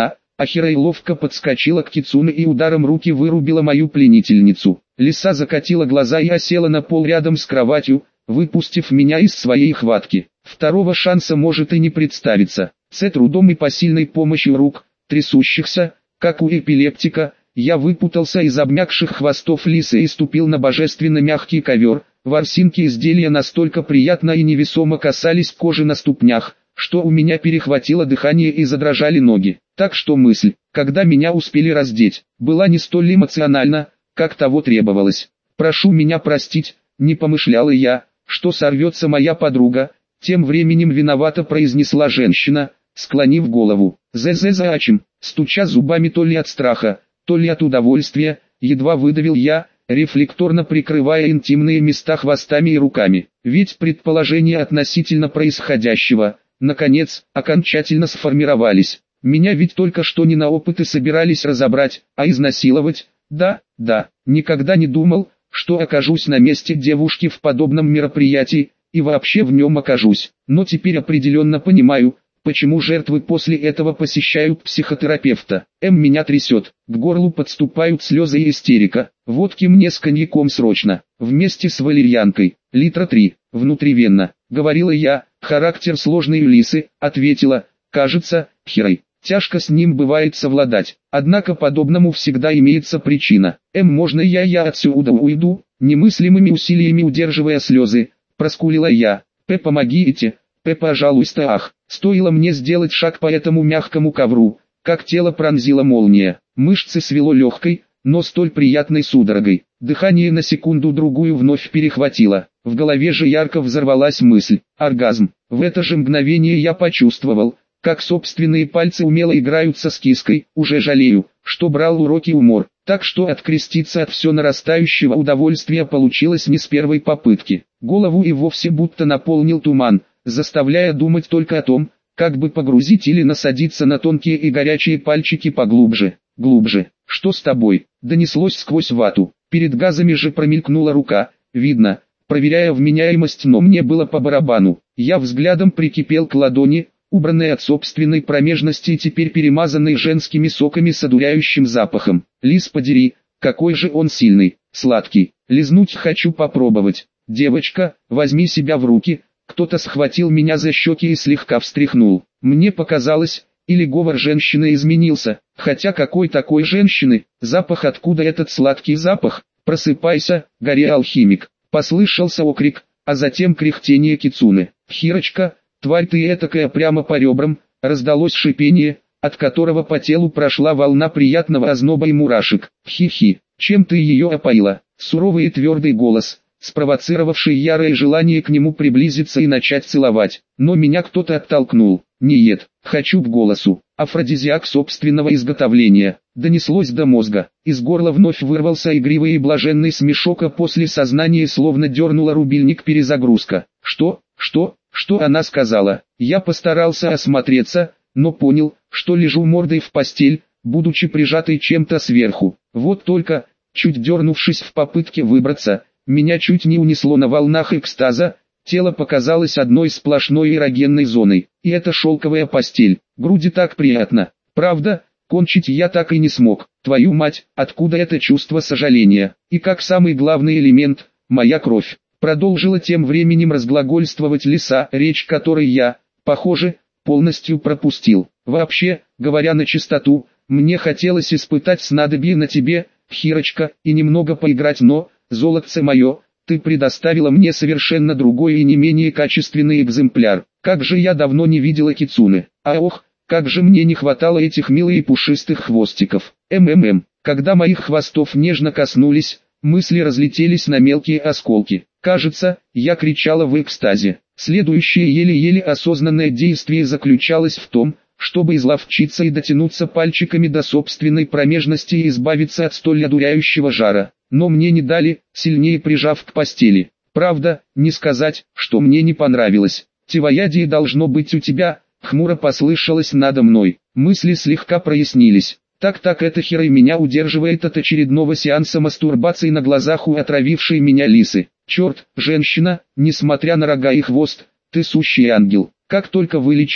Ахирай ловко подскочила к Кицуне и ударом руки вырубила мою пленительницу. Лиса закатила глаза и осела на пол рядом с кроватью, выпустив меня из своей хватки. Второго шанса может и не представиться. С трудом и посильной помощью рук, трясущихся, как у эпилептика, я выпутался из обмякших хвостов лисы и ступил на божественно мягкий ковер. Ворсинки изделия настолько приятно и невесомо касались кожи на ступнях, что у меня перехватило дыхание и задрожали ноги. Так что мысль, когда меня успели раздеть, была не столь эмоциональна, как того требовалось. «Прошу меня простить», не помышляла я, что сорвется моя подруга. Тем временем виновато произнесла женщина, склонив голову. «Зе-зе-зе-ачим», стуча зубами то ли от страха, то ли от удовольствия, едва выдавил я, рефлекторно прикрывая интимные места хвостами и руками. Ведь предположения относительно происходящего, наконец, окончательно сформировались. Меня ведь только что не на опыты собирались разобрать, а изнасиловать. Да, да, никогда не думал, что окажусь на месте девушки в подобном мероприятии, и вообще в нем окажусь. Но теперь определенно понимаю, почему жертвы после этого посещают психотерапевта. М меня трясет, к горлу подступают слезы и истерика. Водки мне с коньяком срочно, вместе с валерьянкой, литра три, внутривенно. Говорила я, характер сложный у лисы, ответила, кажется, Хирай. Тяжко с ним бывает совладать, однако подобному всегда имеется причина. М можно я я отсюда уйду, немыслимыми усилиями удерживая слезы, проскулила я. П помогите, П пожалуйста ах. Стоило мне сделать шаг по этому мягкому ковру, как тело пронзила молния. Мышцы свело легкой, но столь приятной судорогой. Дыхание на секунду-другую вновь перехватило. В голове же ярко взорвалась мысль. Оргазм. В это же мгновение я почувствовал, как собственные пальцы умело играются с киской. Уже жалею, что брал уроки у Мор. Так что откреститься от все нарастающего удовольствия получилось не с первой попытки. Голову и вовсе будто наполнил туман, заставляя думать только о том, как бы погрузить или насадиться на тонкие и горячие пальчики поглубже, глубже. «Что с тобой?» — донеслось сквозь вату. Перед газами же промелькнула рука, видно, проверяя вменяемость, но мне было по барабану. Я взглядом прикипел к ладони, убранной от собственной промежности и теперь перемазанной женскими соками с одуряющим запахом. Лис подери, какой же он сильный, сладкий, лизнуть хочу попробовать. Девочка, возьми себя в руки. Кто-то схватил меня за щеки и слегка встряхнул. Мне показалось, или говор женщины изменился, хотя какой такой женщины, запах откуда этот сладкий запах? Просыпайся, гори алхимик. Послышался окрик, а затем кряхтение Кицуны. Хирочка, тварь ты этакая, прямо по ребрам, раздалось шипение, от которого по телу прошла волна приятного озноба и мурашек. Хи-хи, чем ты ее опоила? Суровый и твердый голос, спровоцировавший ярое желание к нему приблизиться и начать целовать. Но меня кто-то оттолкнул. Нет, хочу к голосу. Афродизиак собственного изготовления. Донеслось до мозга. Из горла вновь вырвался игривый и блаженный смешок, а после сознания словно дернула рубильник перезагрузка. Что, что, что она сказала? Я постарался осмотреться, но понял, что лежу мордой в постель, будучи прижатой чем-то сверху. Вот только, чуть дернувшись в попытке выбраться, меня чуть не унесло на волнах экстаза, тело показалось одной сплошной эрогенной зоной, и это шелковая постель, груди так приятно. Правда, кончить я так и не смог. Твою мать, откуда это чувство сожаления? И как самый главный элемент, моя кровь. Продолжила тем временем разглагольствовать лиса, речь которой я, похоже, полностью пропустил. Вообще, говоря на чистоту, мне хотелось испытать снадобье на тебе, Хирочка, и немного поиграть, но... Золотце мое, ты предоставила мне совершенно другой и не менее качественный экземпляр. Как же я давно не видела Кицуны. А ох, как же мне не хватало этих милых и пушистых хвостиков. МММ. Когда моих хвостов нежно коснулись, мысли разлетелись на мелкие осколки. Кажется, я кричала в экстазе. Следующее еле-еле осознанное действие заключалось в том, чтобы изловчиться и дотянуться пальчиками до собственной промежности и избавиться от столь одуряющего жара. Но мне не дали, сильнее прижав к постели. Правда, не сказать, что мне не понравилось. Тивоядие должно быть у тебя, хмуро послышалось надо мной. Мысли слегка прояснились. Так-так, это Хирай меня удерживает от очередного сеанса мастурбации на глазах у отравившей меня лисы. Черт, женщина, несмотря на рога и хвост, ты сущий ангел. Как только вылечусь,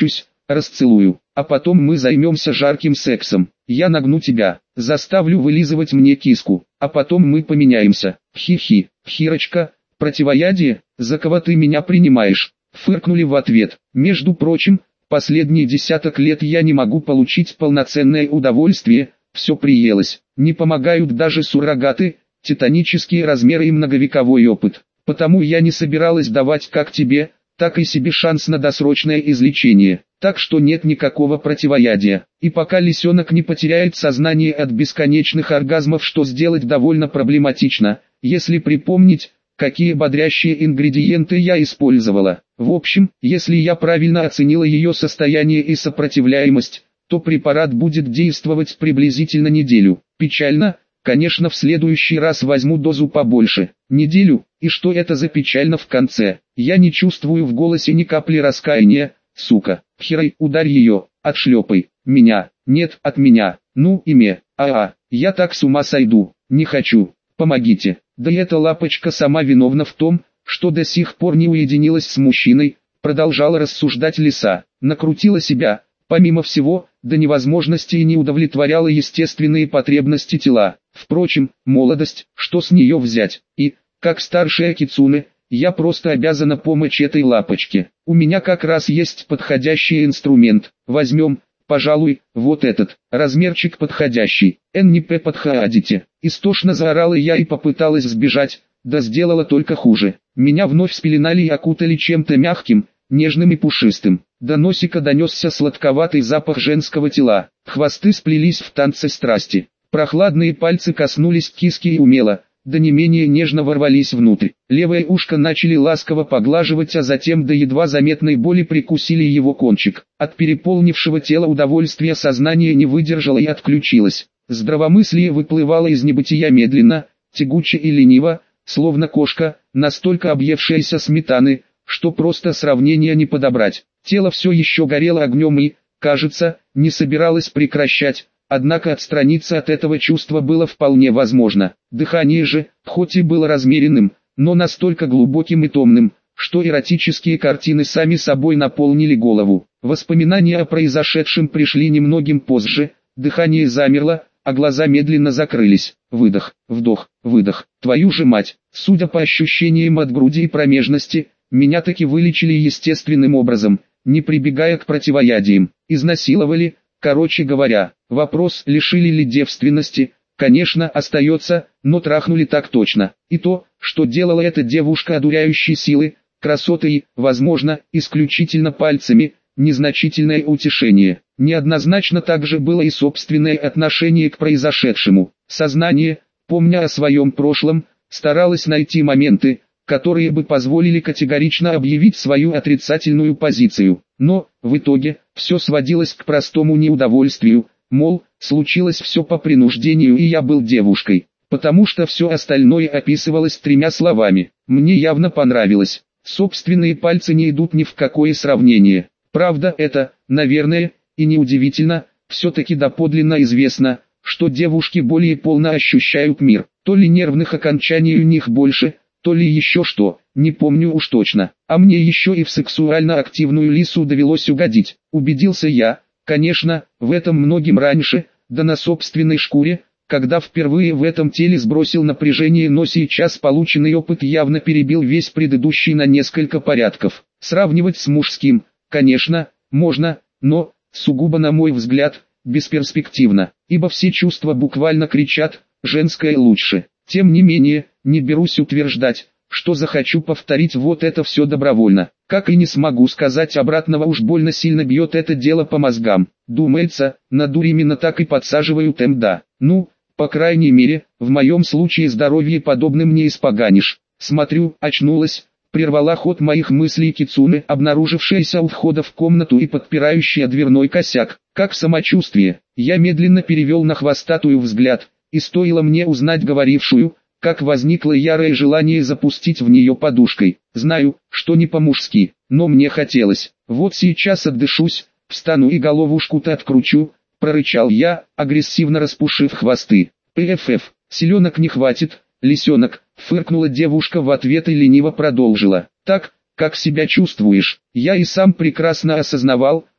расцелую, а потом мы займемся жарким сексом. Я нагну тебя, заставлю вылизывать мне киску, а потом мы поменяемся. Хи-хи, Хирочка, противоядие, за кого ты меня принимаешь? Фыркнули в ответ. Между прочим, последние десяток лет я не могу получить полноценное удовольствие, все приелось. Не помогают даже суррогаты, титанические размеры и многовековой опыт. Потому я не собиралась давать как тебе, так и себе шанс на досрочное излечение. Так что нет никакого противоядия. И пока лисенок не потеряет сознание от бесконечных оргазмов, что сделать довольно проблематично, если припомнить, какие бодрящие ингредиенты я использовала. В общем, если я правильно оценила ее состояние и сопротивляемость, то препарат будет действовать приблизительно неделю. Печально, конечно, в следующий раз возьму дозу побольше. Неделю, и что это за печально в конце? Я не чувствую в голосе ни капли раскаяния. Сука, херой, ударь ее, отшлепай. Меня, нет, от меня. Ну име, а-а, я так с ума сойду, не хочу, помогите. Да и эта лапочка сама виновна в том, что до сих пор не уединилась с мужчиной, продолжала рассуждать лиса, накрутила себя, помимо всего, до невозможности и не удовлетворяла естественные потребности тела. Впрочем, молодость, что с нее взять, и, как старшая кицуне, я просто обязана помочь этой лапочке. У меня как раз есть подходящий инструмент, возьмем, пожалуй, вот этот, размерчик подходящий, эн не подходите. Истошно заорала я и попыталась сбежать, да сделала только хуже. Меня вновь спеленали и окутали чем-то мягким, нежным и пушистым. До носика донесся сладковатый запах женского тела, хвосты сплелись в танце страсти. Прохладные пальцы коснулись киски и умело, да не менее нежно ворвались внутрь. Левое ушко начали ласково поглаживать, а затем до едва заметной боли прикусили его кончик. От переполнившего тела удовольствия сознание не выдержало и отключилось. Здравомыслие выплывало из небытия медленно, тягуче и лениво, словно кошка, настолько объевшаяся сметаны, что просто сравнения не подобрать. Тело все еще горело огнем и, кажется, не собиралось прекращать. Однако отстраниться от этого чувства было вполне возможно. Дыхание же, хоть и было размеренным, но настолько глубоким и томным, что эротические картины сами собой наполнили голову. Воспоминания о произошедшем пришли немногим позже, дыхание замерло, а глаза медленно закрылись. Выдох, вдох, выдох. Твою же мать, судя по ощущениям от груди и промежности, меня таки вылечили естественным образом, не прибегая к противоядиям. Изнасиловали. Короче говоря, вопрос, лишили ли девственности, конечно, остается, но трахнули так точно. И то, что делала эта девушка одуряющей силы, красоты и, возможно, исключительно пальцами, незначительное утешение. Неоднозначно также было и собственное отношение к произошедшему. Сознание, помня о своем прошлом, старалось найти моменты, которые бы позволили категорично объявить свою отрицательную позицию. Но, в итоге, все сводилось к простому неудовольствию, мол, случилось все по принуждению и я был девушкой, потому что все остальное описывалось тремя словами. Мне явно понравилось. Собственные пальцы не идут ни в какое сравнение. Правда, это, наверное, и неудивительно, все-таки доподлинно известно, что девушки более полно ощущают мир, то ли нервных окончаний у них больше, то ли еще что, не помню уж точно. А мне еще и в сексуально активную лису довелось угодить. Убедился я, конечно, в этом многим раньше, да на собственной шкуре, когда впервые в этом теле сбросил напряжение, но сейчас полученный опыт явно перебил весь предыдущий на несколько порядков. Сравнивать с мужским, конечно, можно, но, сугубо на мой взгляд, бесперспективно, ибо все чувства буквально кричат «женское лучше». Тем не менее, не берусь утверждать, что захочу повторить вот это все добровольно. Как и не смогу сказать обратного, уж больно сильно бьет это дело по мозгам. Думается, на дурь именно так и подсаживают МДА. Ну, по крайней мере, в моем случае здоровье подобным не испоганишь. Смотрю, очнулась, прервала ход моих мыслей Кицуне, обнаружившаяся у входа в комнату и подпирающая дверной косяк. Как самочувствие? Я медленно перевел на хвостатую взгляд, и стоило мне узнать говорившую, как возникло ярое желание запустить в нее подушкой. Знаю, что не по-мужски, но мне хотелось. Вот сейчас отдышусь, встану и головушку-то откручу, прорычал я, агрессивно распушив хвосты. «Пф, селенок не хватит, лисенок», фыркнула девушка в ответ и лениво продолжила. «Так, как себя чувствуешь?» Я и сам прекрасно осознавал,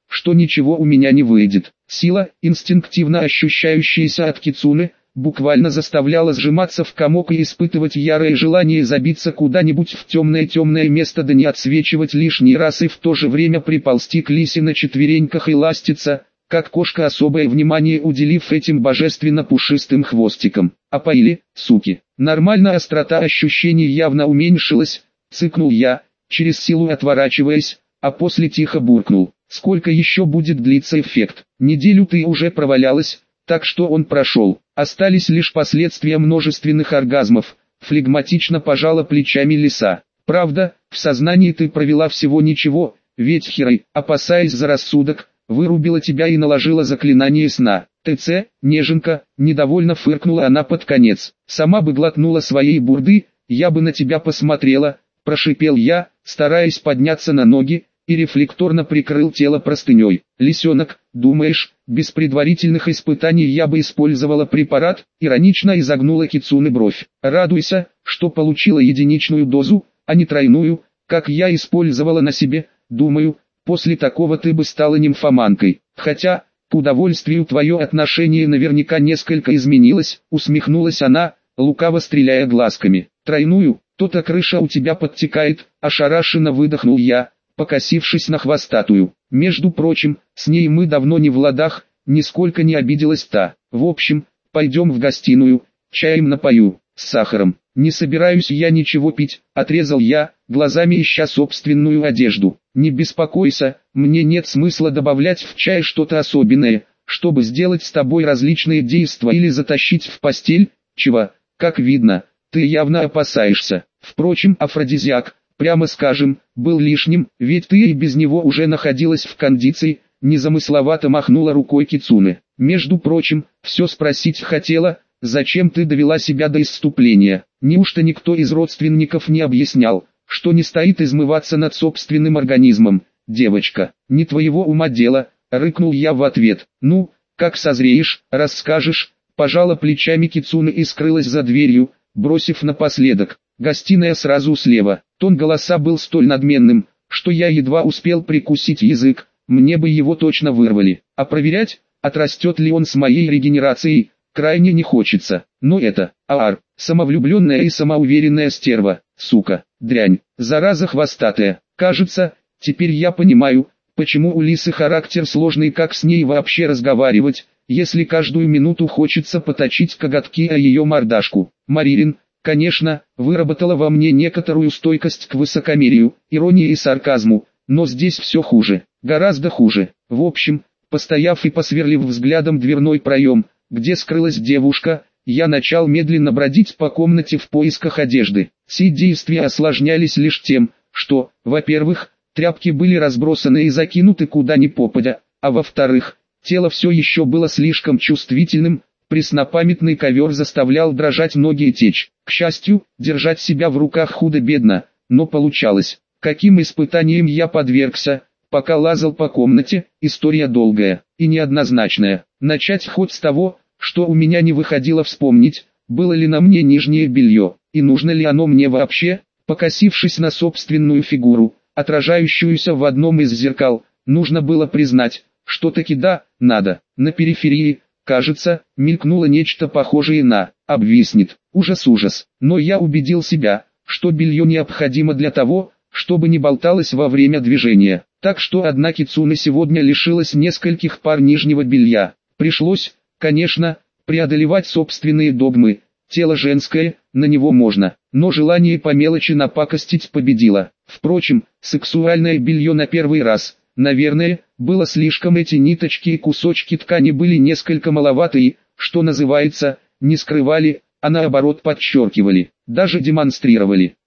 что ничего у меня не выйдет. Сила, инстинктивно ощущающаяся от Кицуне, буквально заставляла сжиматься в комок и испытывать ярое желание забиться куда-нибудь в темное-темное место, да не отсвечивать лишний раз и в то же время приползти к Лисе на четвереньках и ластиться, как кошка, особое внимание уделив этим божественно пушистым хвостиком. Опоили, суки. Нормально, острота ощущений явно уменьшилась, цыкнул я, через силу отворачиваясь, а после тихо буркнул. Сколько еще будет длиться эффект? Неделю ты уже провалялась, так что он прошел. Остались лишь последствия множественных оргазмов, флегматично пожала плечами Лиса. Правда, в сознании ты провела всего ничего, ведь Хирой, опасаясь за рассудок, вырубила тебя и наложила заклинание сна. ТЦ, неженка, недовольно фыркнула она под конец. Сама бы глотнула своей бурды, я бы на тебя посмотрела, прошипел я, стараясь подняться на ноги, и рефлекторно прикрыл тело простыней. Лисенок, думаешь, без предварительных испытаний я бы использовала препарат? Иронично изогнула Кицуне бровь. Радуйся, что получила единичную дозу, а не тройную, как я использовала на себе. Думаю, после такого ты бы стала нимфоманкой. Хотя, к удовольствию твое отношение наверняка несколько изменилось, усмехнулась она, лукаво стреляя глазками. Тройную, то-то крыша у тебя подтекает, ошарашенно выдохнул я, покосившись на хвостатую. Между прочим, с ней мы давно не в ладах, нисколько не обиделась та. В общем, пойдем в гостиную, чаем напою, с сахаром. Не собираюсь я ничего пить, отрезал я, глазами ища собственную одежду. Не беспокойся, мне нет смысла добавлять в чай что-то особенное, чтобы сделать с тобой различные действия или затащить в постель, чего, как видно, ты явно опасаешься. Впрочем, афродизиак, прямо скажем, был лишним, ведь ты и без него уже находилась в кондиции, незамысловато махнула рукой Кицуне. Между прочим, все спросить хотела, зачем ты довела себя до исступления? Неужто никто из родственников не объяснял, что не стоит измываться над собственным организмом? Девочка, не твоего ума дело, рыкнул я в ответ. Ну, как созреешь, расскажешь, пожала плечами Кицуне и скрылась за дверью, бросив напоследок. Гостиная сразу слева. Тон голоса был столь надменным, что я едва успел прикусить язык, мне бы его точно вырвали. А проверять, отрастет ли он с моей регенерацией, крайне не хочется. Но это, Аар, самовлюбленная и самоуверенная стерва, сука, дрянь, зараза хвостатая. Кажется, теперь я понимаю, почему у Лисы характер сложный, как с ней вообще разговаривать, если каждую минуту хочется поточить коготки о ее мордашку. Маририн, конечно, выработала во мне некоторую стойкость к высокомерию, иронии и сарказму, но здесь все хуже, гораздо хуже. В общем, постояв и посверлив взглядом дверной проем, где скрылась девушка, я начал медленно бродить по комнате в поисках одежды. Все действия осложнялись лишь тем, что, во-первых, тряпки были разбросаны и закинуты куда ни попадя, а во-вторых, тело все еще было слишком чувствительным, преснопамятный ковер заставлял дрожать ноги и течь. К счастью, держать себя в руках худо-бедно, но получалось. Каким испытанием я подвергся, пока лазал по комнате, история долгая и неоднозначная. Начать хоть с того, что у меня не выходило вспомнить, было ли на мне нижнее белье, и нужно ли оно мне вообще. Покосившись на собственную фигуру, отражающуюся в одном из зеркал, нужно было признать, что таки да, надо. На периферии, кажется, мелькнуло нечто похожее на «обвиснет». Ужас-ужас. Но я убедил себя, что белье необходимо для того, чтобы не болталось во время движения. Так что одна Кицуне сегодня лишилась нескольких пар нижнего белья. Пришлось, конечно, преодолевать собственные догмы. Тело женское, на него можно, но желание по мелочи напакостить победило. Впрочем, сексуальное белье на первый раз, наверное, было слишком, эти ниточки и кусочки ткани были несколько маловаты и, что называется, не скрывали, а наоборот подчеркивали, даже демонстрировали.